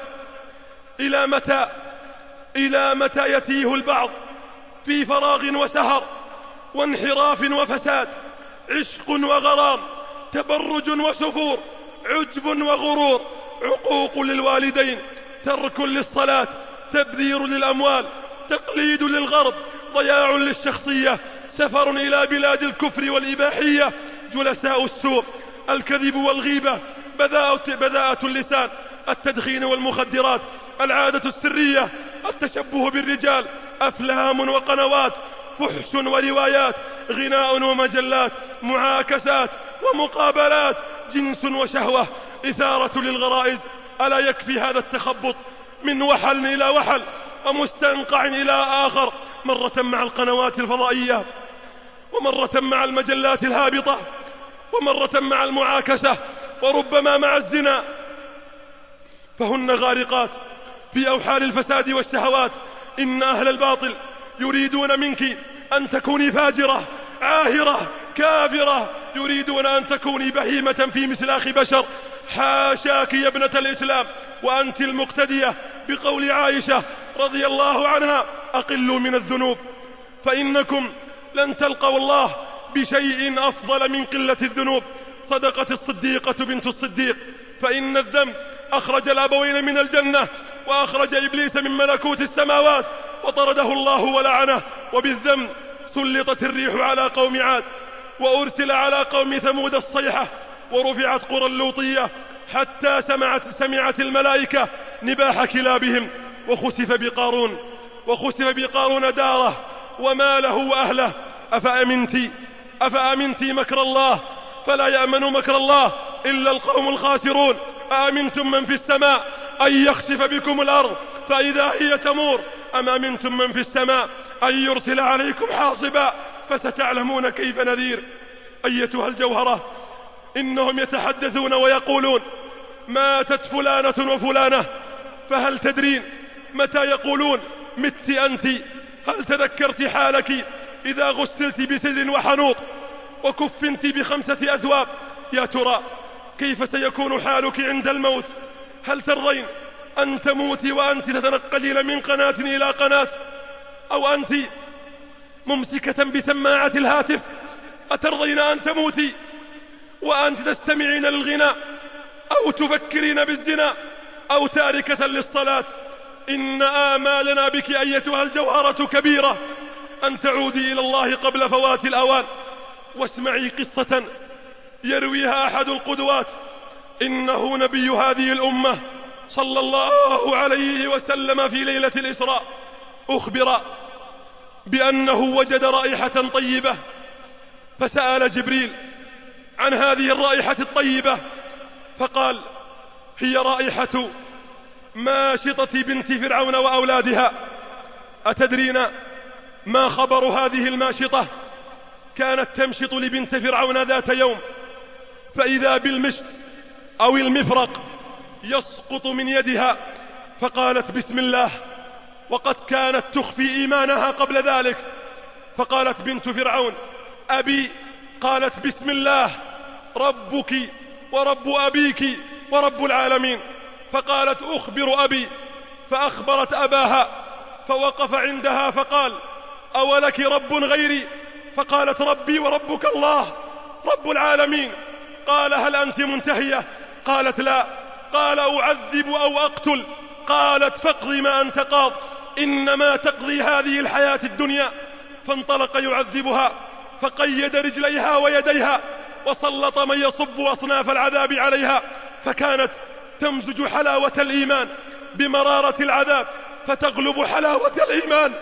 إلى متى يتيه البعض في فراغ وسهر وانحراف وفساد، عشق وغرام، تبرج وسفور، عجب وغرور، عقوق للوالدين، ترك للصلاة، تبذير للأموال، تقليد للغرب، ضياع للشخصية، سفر إلى بلاد الكفر والإباحية، جلساء السوء، الكذب والغيبة، بذاءة اللسان، التدخين والمخدرات، العادة السرية، التشبه بالرجال، أفلام وقنوات، فحش وروايات، غناء ومجلات، معاكسات ومقابلات، جنس وشهوة، إثارة للغرائز. ألا يكفي هذا التخبط من وحل إلى وحل ومستنقع إلى آخر، مرة مع القنوات الفضائية، ومرة مع المجلات الهابطة، ومرة مع المعاكسة، وربما مع الزنا، فهن غارقات في أوحال الفساد والشهوات. إن أهل الباطل يريدون منك أن تكوني فاجرة عاهرة كافرة، يريدون أن تكوني بهيمة في مسلاخ بشر. حاشاك يا ابنة الإسلام، وأنت المقتدية بقول عائشة رضي الله عنها: أقلوا من الذنوب فإنكم لن تلقوا الله بشيء أفضل من قلة الذنوب. صدقت الصديقة بنت الصديق: فإن الذنب أخرج الأبوين من الجنة، وأخرج إبليس من ملكوت السماوات، وطرده الله ولعنه. وبالذنب سلطت الريح على قوم عاد، وأرسل على قوم ثمود الصيحة، ورفعت قرى اللوطية، حتى سمعت الملائكة نباح كلابهم. وخسف بقارون داره وماله وأهله. أفأمنت مكر الله فلا يأمن مكر الله إلا القوم الخاسرون. أأمنتم من في السماء أن يخسف بكم الأرض فإذا هي تمور، أم أمنتم من في السماء أن يرسل عليكم حاصبا، فستعلمون كيف نذير. أيتها الجوهرة، إنهم يتحدثون ويقولون: ماتت فلانة وفلانة، فهل تدرين متى يقولون مت أنت؟ هل تذكرت حالك إذا غسلت بسدر وحنوط وكفنت ب5 أثواب؟ يا ترى كيف سيكون حالك عند الموت؟ هل ترضين أن تموتي وأنت تتنقلين من قناة إلى قناة، أو أنت ممسكة بسماعة الهاتف؟ أترضين أن تموتي وأنت تستمعين للغناء، أو تفكرين بالزنا، أو تاركة للصلاة؟ إن آمالنا بك أيتها الجوهرة كبيرة، أن تعودي إلى الله قبل فوات الأوان. واسمعي قصة يرويها أحد القدوات. إنه نبي هذه الأمة صلى الله عليه وسلم في ليلة الإسراء أخبر بأنه وجد رائحة طيبة، فسأل جبريل عن هذه الرائحة الطيبة، فقال: هي رائحة ماشطة بنت فرعون وأولادها. أتدرين ما خبر هذه الماشطة؟ كانت تمشط لبنت فرعون ذات يوم، فإذا بالمشط أو المفرق يسقط من يدها، فقالت: بسم الله، وقد كانت تخفي إيمانها قبل ذلك. فقالت بنت فرعون: أبي. قالت: بسم الله، ربك ورب أبيك ورب العالمين. فقالت: أخبر أبي. فأخبرت أباها، فوقف عندها فقال: أولك رب غيري؟ فقالت: ربي وربك الله رب العالمين. قال: هل أنت منتهية؟ قالت: لا. قال: أعذب أو أقتل؟ قالت: فاقضي ما أنت قاض، إنما تقضي هذه الحياة الدنيا. فانطلق يعذبها، فقيد رجليها ويديها، وسلط من يصب أصناف العذاب عليها، فكانت فتمزج حلاوة الإيمان بمرارة العذاب فتغلب حلاوة الإيمان.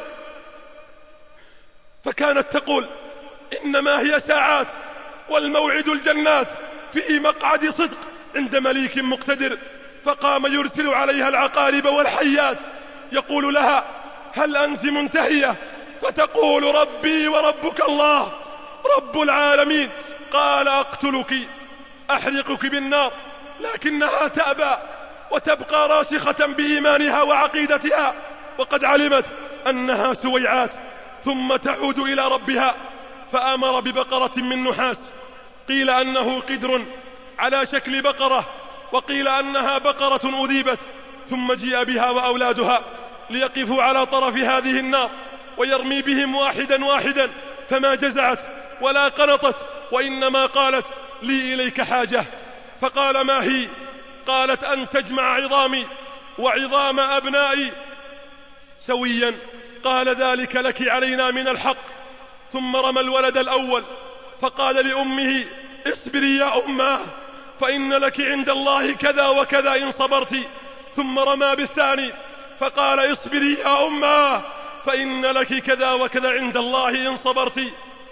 فكانت تقول إنما هي ساعات والموعد الجنات في مقعد صدق عند مليك مقتدر. فقام يرسل عليها العقارب والحيات يقول لها هل أنت منتهية؟ فتقول ربي وربك الله رب العالمين. قال أقتلك أحرقك بالنار، لكنها تأبى وتبقى راسخة بإيمانها وعقيدتها، وقد علمت أنها سويعات، ثم تعود إلى ربها. فأمر ببقرة من نحاس، قيل أنه قدر على شكل بقرة، وقيل أنها بقرة أذيبت، ثم جيء بها وأولادها ليقفوا على طرف هذه النار ويرمي بهم واحدا واحدا، فما جزعت ولا قنطت، وإنما قالت لي إليك حاجة. فقال ما هي؟ قالت أن تجمع عظامي وعظام أبنائي سويا. قال ذلك لك علينا من الحق. ثم رمى الولد الأول فقال لأمه اصبري يا أماه فإن لك عند الله كذا وكذا إن صبرت. ثم رمى بالثاني فقال اصبري يا أماه فإن لك كذا وكذا عند الله إن صبرت.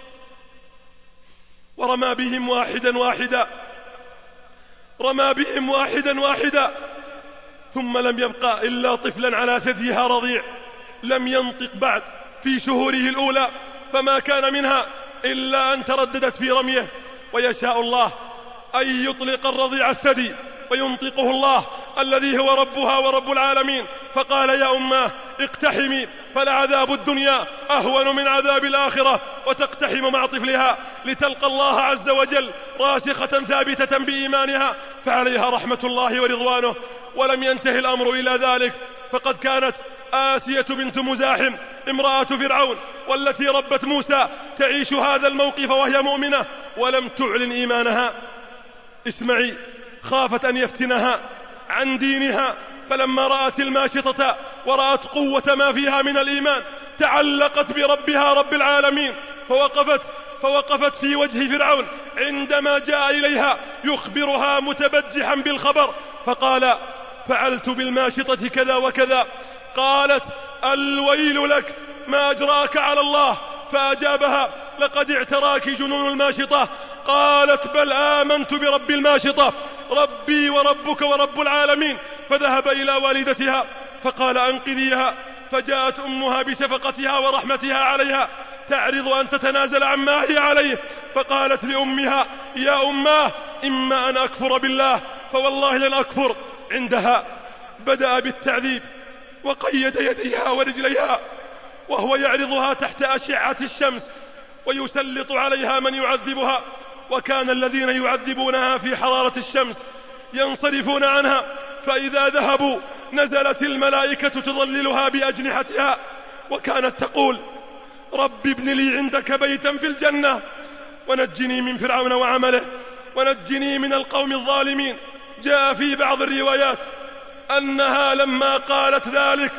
ورمى بهم واحدا واحدا، رمى بهم واحدا واحدا، ثم لم يبقى إلا طفلا على ثديها رضيع لم ينطق بعد في شهوره الأولى، فما كان منها إلا أن ترددت في رميه. ويشاء الله أن يطلق الرضيع الثدي وينطقه الله الذي هو ربها ورب العالمين. فقال يا أماه اقتحمي فلعذاب الدنيا أهون من عذاب الآخرة، وتقتحم مع طفلها لتلقى الله عز وجل راسخة ثابتة بإيمانها، فعليها رحمة الله ورضوانه. ولم ينتهي الأمر إلى ذلك، فقد كانت آسية بنت مزاحم امرأة فرعون والتي ربت موسى تعيش هذا الموقف وهي مؤمنة ولم تعلن إيمانها. اسمعي، خافت أن يفتنها عن دينها، فلما رأت الماشطة ورأت قوة ما فيها من الإيمان تعلقت بربها رب العالمين، فوقفت في وجه فرعون عندما جاء إليها يخبرها متبجحا بالخبر. فقال فعلت بالماشطة كذا وكذا. قالت الويل لك، ما أجراك على الله؟ فأجابها لقد اعتراك جنون الماشطة. قالت بل آمنت برب الماشطة ربي وربك ورب العالمين. فذهب إلى والدتها فقال أنقذيها، فجاءت أمها بشفقتها ورحمتها عليها تعرض أن تتنازل عما هي عليه. فقالت لأمها يا أماه إما أن أكفر بالله فوالله لن أكفر. عندها بدأ بالتعذيب وقيد يديها ورجليها وهو يعرضها تحت أشعة الشمس ويسلط عليها من يعذبها. وكان الذين يعذبونها في حرارة الشمس ينصرفون عنها، فإذا ذهبوا نزلت الملائكة تظللها بأجنحتها. وكانت تقول رب ابن لي عندك بيتا في الجنة ونجني من فرعون وعمله ونجني من القوم الظالمين. جاء في بعض الروايات أنها لما قالت ذلك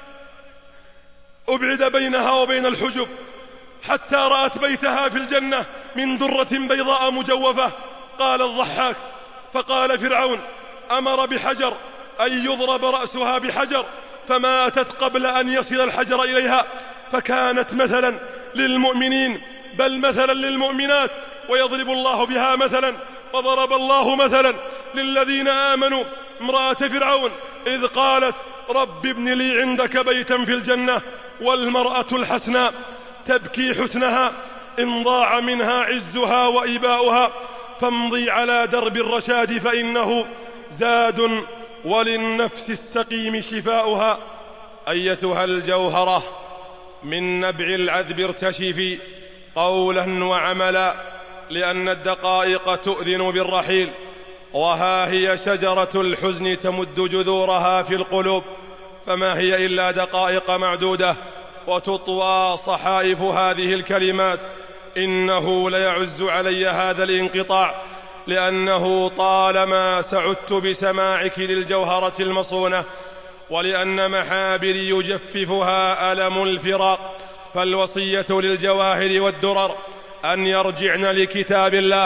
أبعد بينها وبين الحجب حتى رأت بيتها في الجنة من درة بيضاء مجوفة. قال الضحاك فقال فرعون أمر بحجر أن يضرب رأسها بحجر فماتت قبل أن يصل الحجر إليها، فكانت مثلا للمؤمنين بل مثلا للمؤمنات، ويضرب الله بها مثلا. وضرب الله مثلا للذين آمنوا امرأة فرعون إذ قالت رب ابن لي عندك بيتا في الجنة والمرأة الحسناء تبكي حسنها إن ضاع منها عزها وإباؤها فامضي على درب الرشاد فإنه زاد وللنفس السقيم شفاؤها. أيتها الجوهرة من نبع العذب ارتشفي قولا وعملا، لأن الدقائق تؤذن بالرحيل، وها هي شجرة الحزن تمد جذورها في القلوب، فما هي إلا دقائق معدودة وتطوى صحائف هذه الكلمات. إنه ليعز علي هذا الانقطاع، لأنه طالما سعدت بسماعك للجوهرة المصونة، ولأن محابري يجففها ألم الفراق. فالوصية للجواهر والدرر أن يرجعن لكتاب الله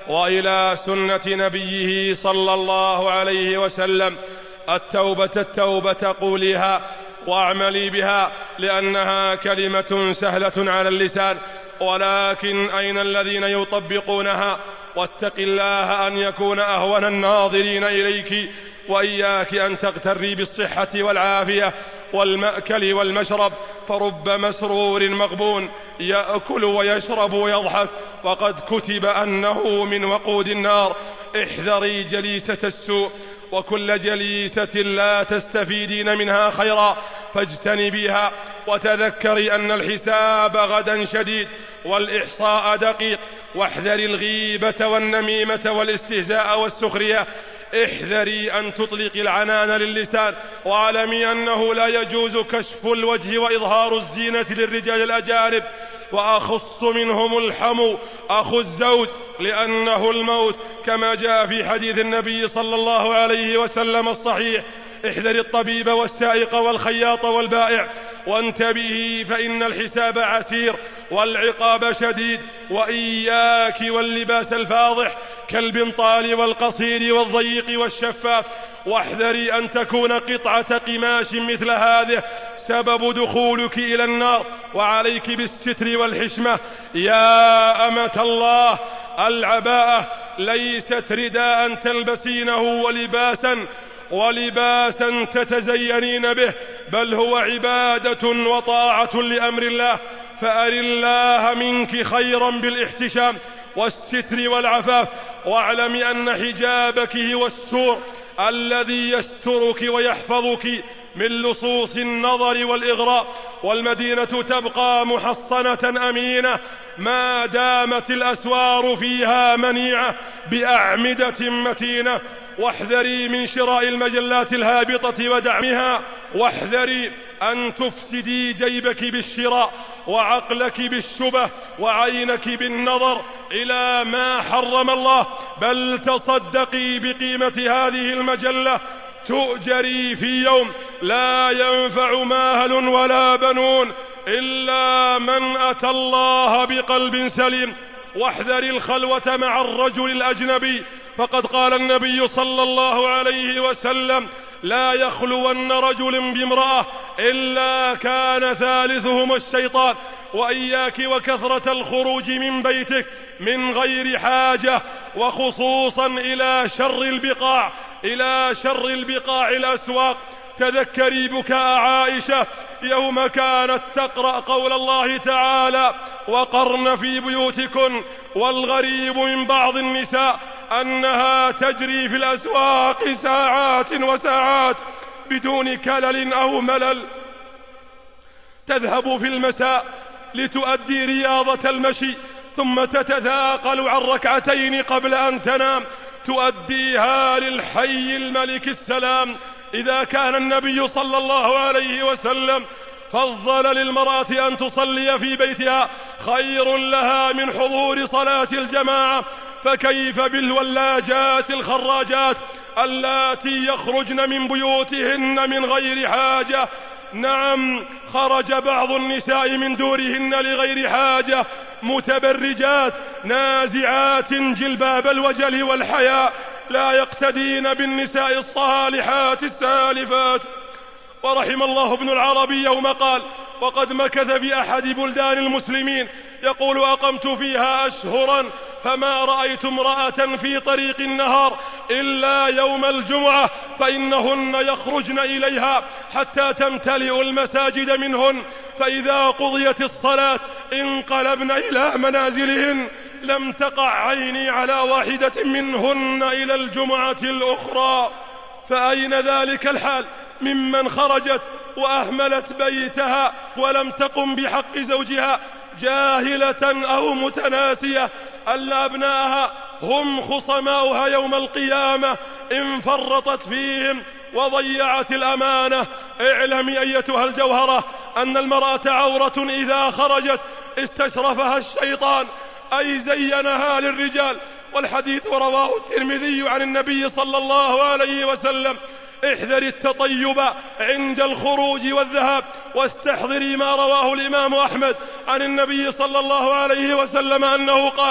وإلى سنة نبيه صلى الله عليه وسلم. التوبة قوليها واعملي بها، لأنها كلمة سهلة على اللسان، ولكن أين الذين يطبقونها؟ واتق الله أن يكون أهون الناظرين إليك، وإياك أن تغتري بالصحة والعافية والمأكل والمشرب، فرب مسرور مغبون يأكل ويشرب ويضحك وقد كتب أنه من وقود النار. احذري جليسة السوء، وكل جليسة لا تستفيدين منها خيرا فاجتنبيها، وتذكري أن الحساب غدا شديد والإحصاء دقيق. واحذري الغيبة والنميمة والاستهزاء والسخرية. احذري أن تطلقي العنان للسان، واعلمي أنه لا يجوز كشف الوجه وإظهار الزينة للرجال الأجانب، وأخص منهم الحمو أخو الزوج، لأنه الموت، كما جاء في حديث النبي صلى الله عليه وسلم الصحيح: احذري الطبيب والسائق والخياط والبائع، وانتبهي فإن الحساب عسير والعقاب شديد. وإياك واللباس الفاضح كالبنطال والقصير والضيق والشفاف. واحذري أن تكون قطعة قماش مثل هذه سبب دخولك إلى النار. وعليك بالستر والحشمة يا أمة الله. العباءة ليست رداء تلبسينه ولباسا تتزينين به، بل هو عبادة وطاعة لأمر الله. فأر الله منك خيرا بالاحتشام والستر والعفاف، واعلم أن حجابك هو السور الذي يسترك ويحفظك من لصوص النظر والإغراء. والمدينة تبقى محصنة أمينة ما دامت الأسوار فيها منيعة بأعمدة متينة. واحذري من شراء المجلات الهابطة ودعمها، واحذري أن تفسدي جيبك بالشراء وعقلك بالشبه وعينك بالنظر إلى ما حرم الله، بل تصدقي بقيمة هذه المجلة تؤجري في يوم لا ينفع مال ولا بنون إلا من أتى الله بقلب سليم. واحذري الخلوة مع الرجل الأجنبي، فقد قال النبي صلى الله عليه وسلم: لا يخلون رجل بامرأة إلا كان ثالثهما الشيطان. وإياك وكثرة الخروج من بيتك من غير حاجة، وخصوصا إلى شر البقاع الأسواق. تذكري بكاء عائشة يوم كانت تقرأ قول الله تعالى: وقرن في بيوتكن. والغريب من بعض النساء أنها تجري في الأسواق ساعات وساعات بدون كلل أو ملل. تذهب في المساء لتؤدي رياضة المشي، ثم تتثاقل عن ركعتين قبل أن تنام تؤديها للحي الملك السلام. إذا كان النبي صلى الله عليه وسلم فضل للمرأة أن تصلي في بيتها خير لها من حضور صلاة الجماعة، فكيف بالولاجات الخراجات اللاتي يخرجن من بيوتهن من غير حاجة؟ نعم، خرج بعض النساء من دورهن لغير حاجة متبرجات نازعات جلباب الوجل والحياء، لا يقتدين بالنساء الصالحات السالفات. ورحم الله ابن العربي يوم قال: وقد مكث في أحد بلدان المسلمين يقول: أقمت فيها أشهرا فما رأيت امرأة في طريق النهار إلا يوم الجمعة، فإنهن يخرجن إليها حتى تمتلئ المساجد منهن، فإذا قضيت الصلاة انقلبن إلى منازلهن. لم تقع عيني على واحدة منهن إلى الجمعة الأخرى. فأين ذلك الحال ممن خرجت وأهملت بيتها ولم تقم بحق زوجها، جاهلة أو متناسية أن أبناءها هم خصماؤها يوم القيامة إن فرطت فيهم وضيعت الأمانة. اعلمي أيتها الجوهرة أن المرأة عورة إذا خرجت استشرفها الشيطان، أي زينها للرجال. والحديث رواه الترمذي عن النبي صلى الله عليه وسلم: احذري التطيب عند الخروج والذهاب. واستحضري ما رواه الإمام أحمد عن النبي صلى الله عليه وسلم أنه قال: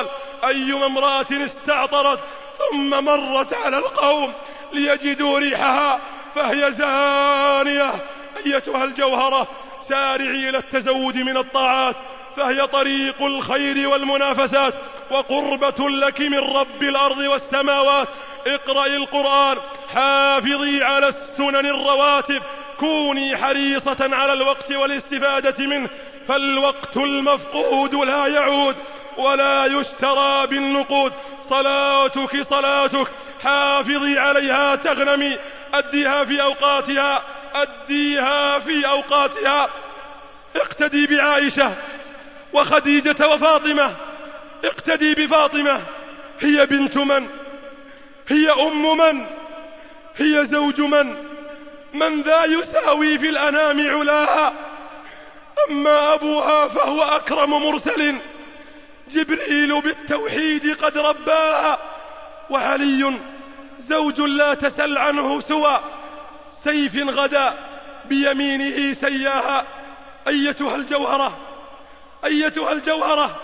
أيما امرأة استعطرت ثم مرت على القوم ليجدوا ريحها فهي زانية. أيتها الجوهرة سارعي إلى التزود من الطاعات فهي طريق الخير والمنافسات وقربة لك من رب الأرض والسماوات. اقرأي القرآن، حافظي على السنن الرواتب، كوني حريصة على الوقت والاستفادة منه، فالوقت المفقود لا يعود ولا يشترى بالنقود. صلاتك صلاتك، حافظي عليها تغنمي، أديها في أوقاتها، أديها في أوقاتها. اقتدي بعائشة وخديجة وفاطمة، اقتدي بفاطمة، هي بنت من؟ هي أم من؟ هي زوج من ذا يساوي في الأنام علاها؟ أما أبوها فهو أكرم مرسل، جبريل بالتوحيد قد رباها. وعلي زوج لا تسل عنه سوى سيف غدا بيمينه سياها. أيتها الجوهرة، أيتها الجوهرة،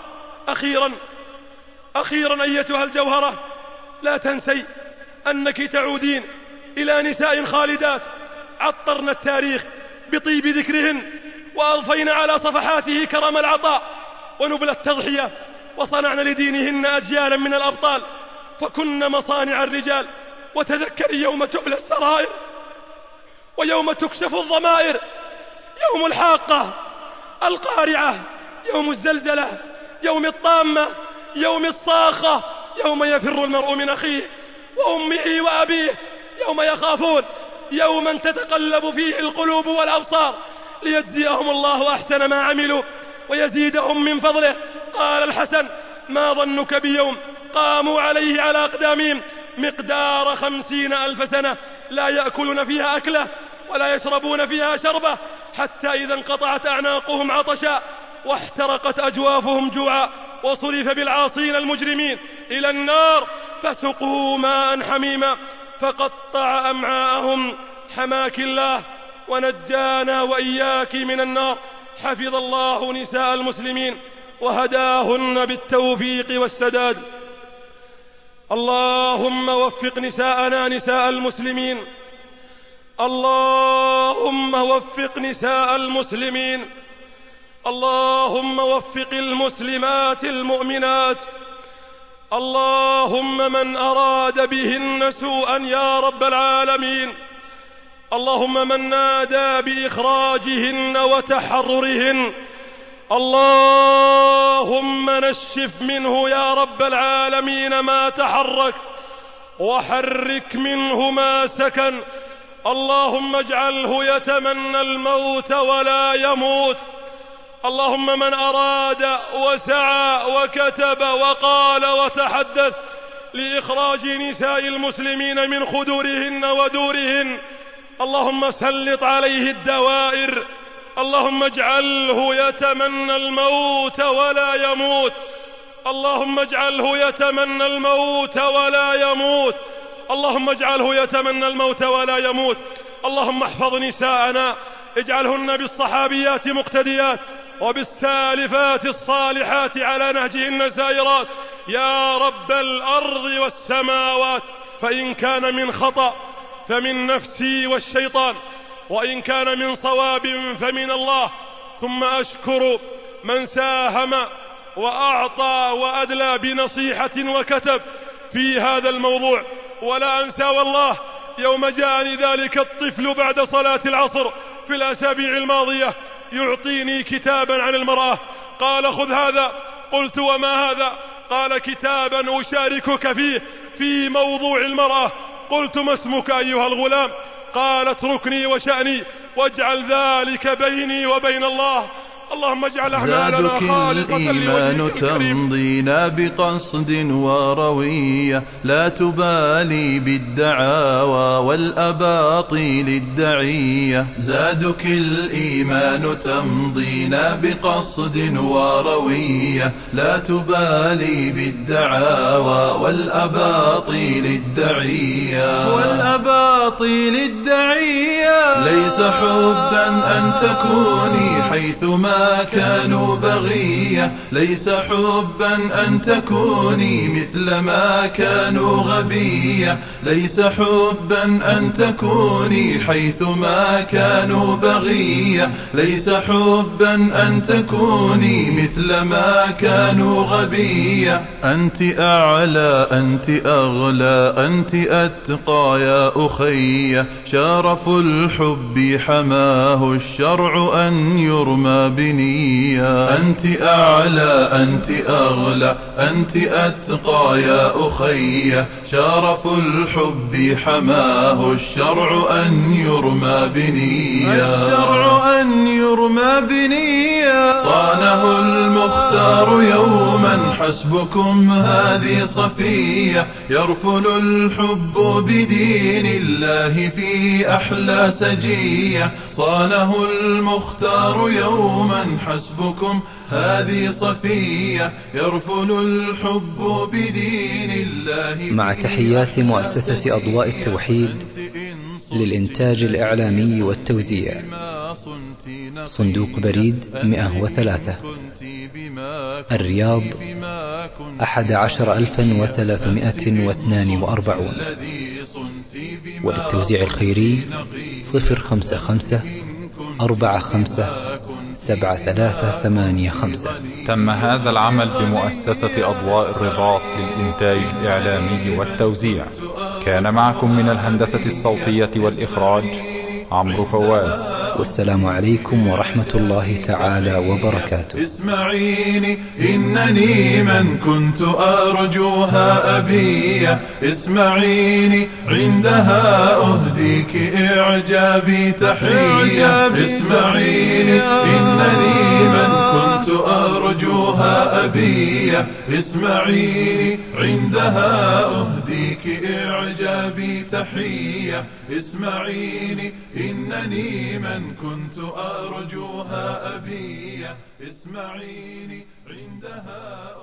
أخيرا أيتها الجوهرة، لا تنسي أنك تعودين إلى نساء خالدات عطرن التاريخ بطيب ذكرهن وأضفين على صفحاته كرم العطاء ونبل التضحية، وصنعن لدينهن أجيالا من الأبطال، فكن مصانع الرجال. وتذكري يوم تبلى السرائر ويوم تكشف الضمائر، يوم الحاقة، القارعة، يوم الزلزلة، يوم الطامة، يوم الصاخة، يوم يفر المرء من أخيه وأمه وأبيه، يوم يخافون، يوما تتقلب فيه القلوب والأبصار ليجزيهم الله أحسن ما عملوا ويزيدهم من فضله. قال الحسن: ما ظنك بيوم قاموا عليه على أقدامهم مقدار 50,000 سنة لا يأكلون فيها أكلة ولا يشربون فيها شربة، حتى إذا انقطعت أعناقهم عطشا واحترقت أجوافهم جوعا وصرف بالعاصين المجرمين إلى النار فسقوا ماء حميما فقطع أمعاءهم. حماك الله ونجانا وإياك من النار. حفظ الله نساء المسلمين وهداهن بالتوفيق والسداد. اللهم وفق نساءنا نساء المسلمين، اللهم وفق نساء المسلمين، اللهم وفق المسلمات المؤمنات. اللهم من أراد بهن سوءا يا رب العالمين، اللهم من نادى بإخراجهن وتحررهن، اللهم نشف منه يا رب العالمين ما تحرك وحرك منه ما سكن. اللهم اجعله يتمنى الموت ولا يموت. اللهم من أراد وسعى وكتب وقال وتحدث لإخراج نساء المسلمين من خدورهن ودورهن، اللهم سلط عليه الدوائر. اللهم اجعله يتمنى الموت ولا يموت، اللهم اجعله يتمنى الموت ولا يموت، اللهم اجعله يتمنى الموت ولا يموت. اللهم احفظ نساءنا، اجعلهن بالصحابيات مقتديات وبالسالفات الصالحات على نهجهن سائرات يا رب الأرض والسماوات. فإن كان من خطأ فمن نفسي والشيطان، وإن كان من صواب فمن الله. ثم أشكر من ساهم وأعطى وأدلى بنصيحة وكتب في هذا الموضوع. ولا أنسى والله يوم جاءني ذلك الطفل بعد صلاة العصر في الأسابيع الماضية يعطيني كتابا عن المرأة، قال: خذ هذا. قلت: وما هذا؟ قال: كتابا أشاركك فيه في موضوع المرأة. قلت: ما اسمك أيها الغلام؟ قال: اتركني وشأني واجعل ذلك بيني وبين الله. اللهم اجعل أعمالنا خالصة الإيمان تمضينا بقصد وروية، لا تبالي بالدعاوى والأباطيل الدعية. زادك الإيمان تمضينا بقصد وروية، لا تبالي بالدعاوى والأباطيل الدعية. والأباطيل الدعية ليس حبا أن تكوني حيثما ما كانوا بغية ليس حبا أن تكوني مثل ما كانوا غبية ليس حبا أن تكوني حيث ما كانوا بغية ليس حبا أن تكوني مثل ما كانوا غبية أنت أعلى أنت أغلى أنت أتقى يا أخي شرف الحب حماه الشرع أن يرمى بنية أنت أعلى أنت أغلى أنت أتقى يا أخي شرف الحب حماه الشرع أن يرمى بنية الشرع أن يرمى بنية صانه المختار يوما حسبكم هذه صفية يرفل الحب بدين الله في أحلى سجية صانه المختار يوما حسبكم هذه صفية يرفل الحب بدين الله مع تحيات مؤسسة أضواء التوحيد للإنتاج الإعلامي والتوزيع صندوق بريد 103 الرياض 11342 وللتوزيع الخيري 055 45 7385. تم هذا العمل بمؤسسة أضواء الرباط للإنتاج الإعلامي والتوزيع. كان معكم من الهندسة الصوتية والإخراج عمرو فواز. والسلام عليكم ورحمة الله تعالى وبركاته. اسمعيني إنني من كنت أرجوها أبية اسمعيني عندها أهديك إعجابي تحية اسمعيني إنني من كنت أرجوها أبية اسمعيني عندها أهديك إعجابي تحية اسمعيني إنني من كنت أرجوها أبية اسمعيني عندها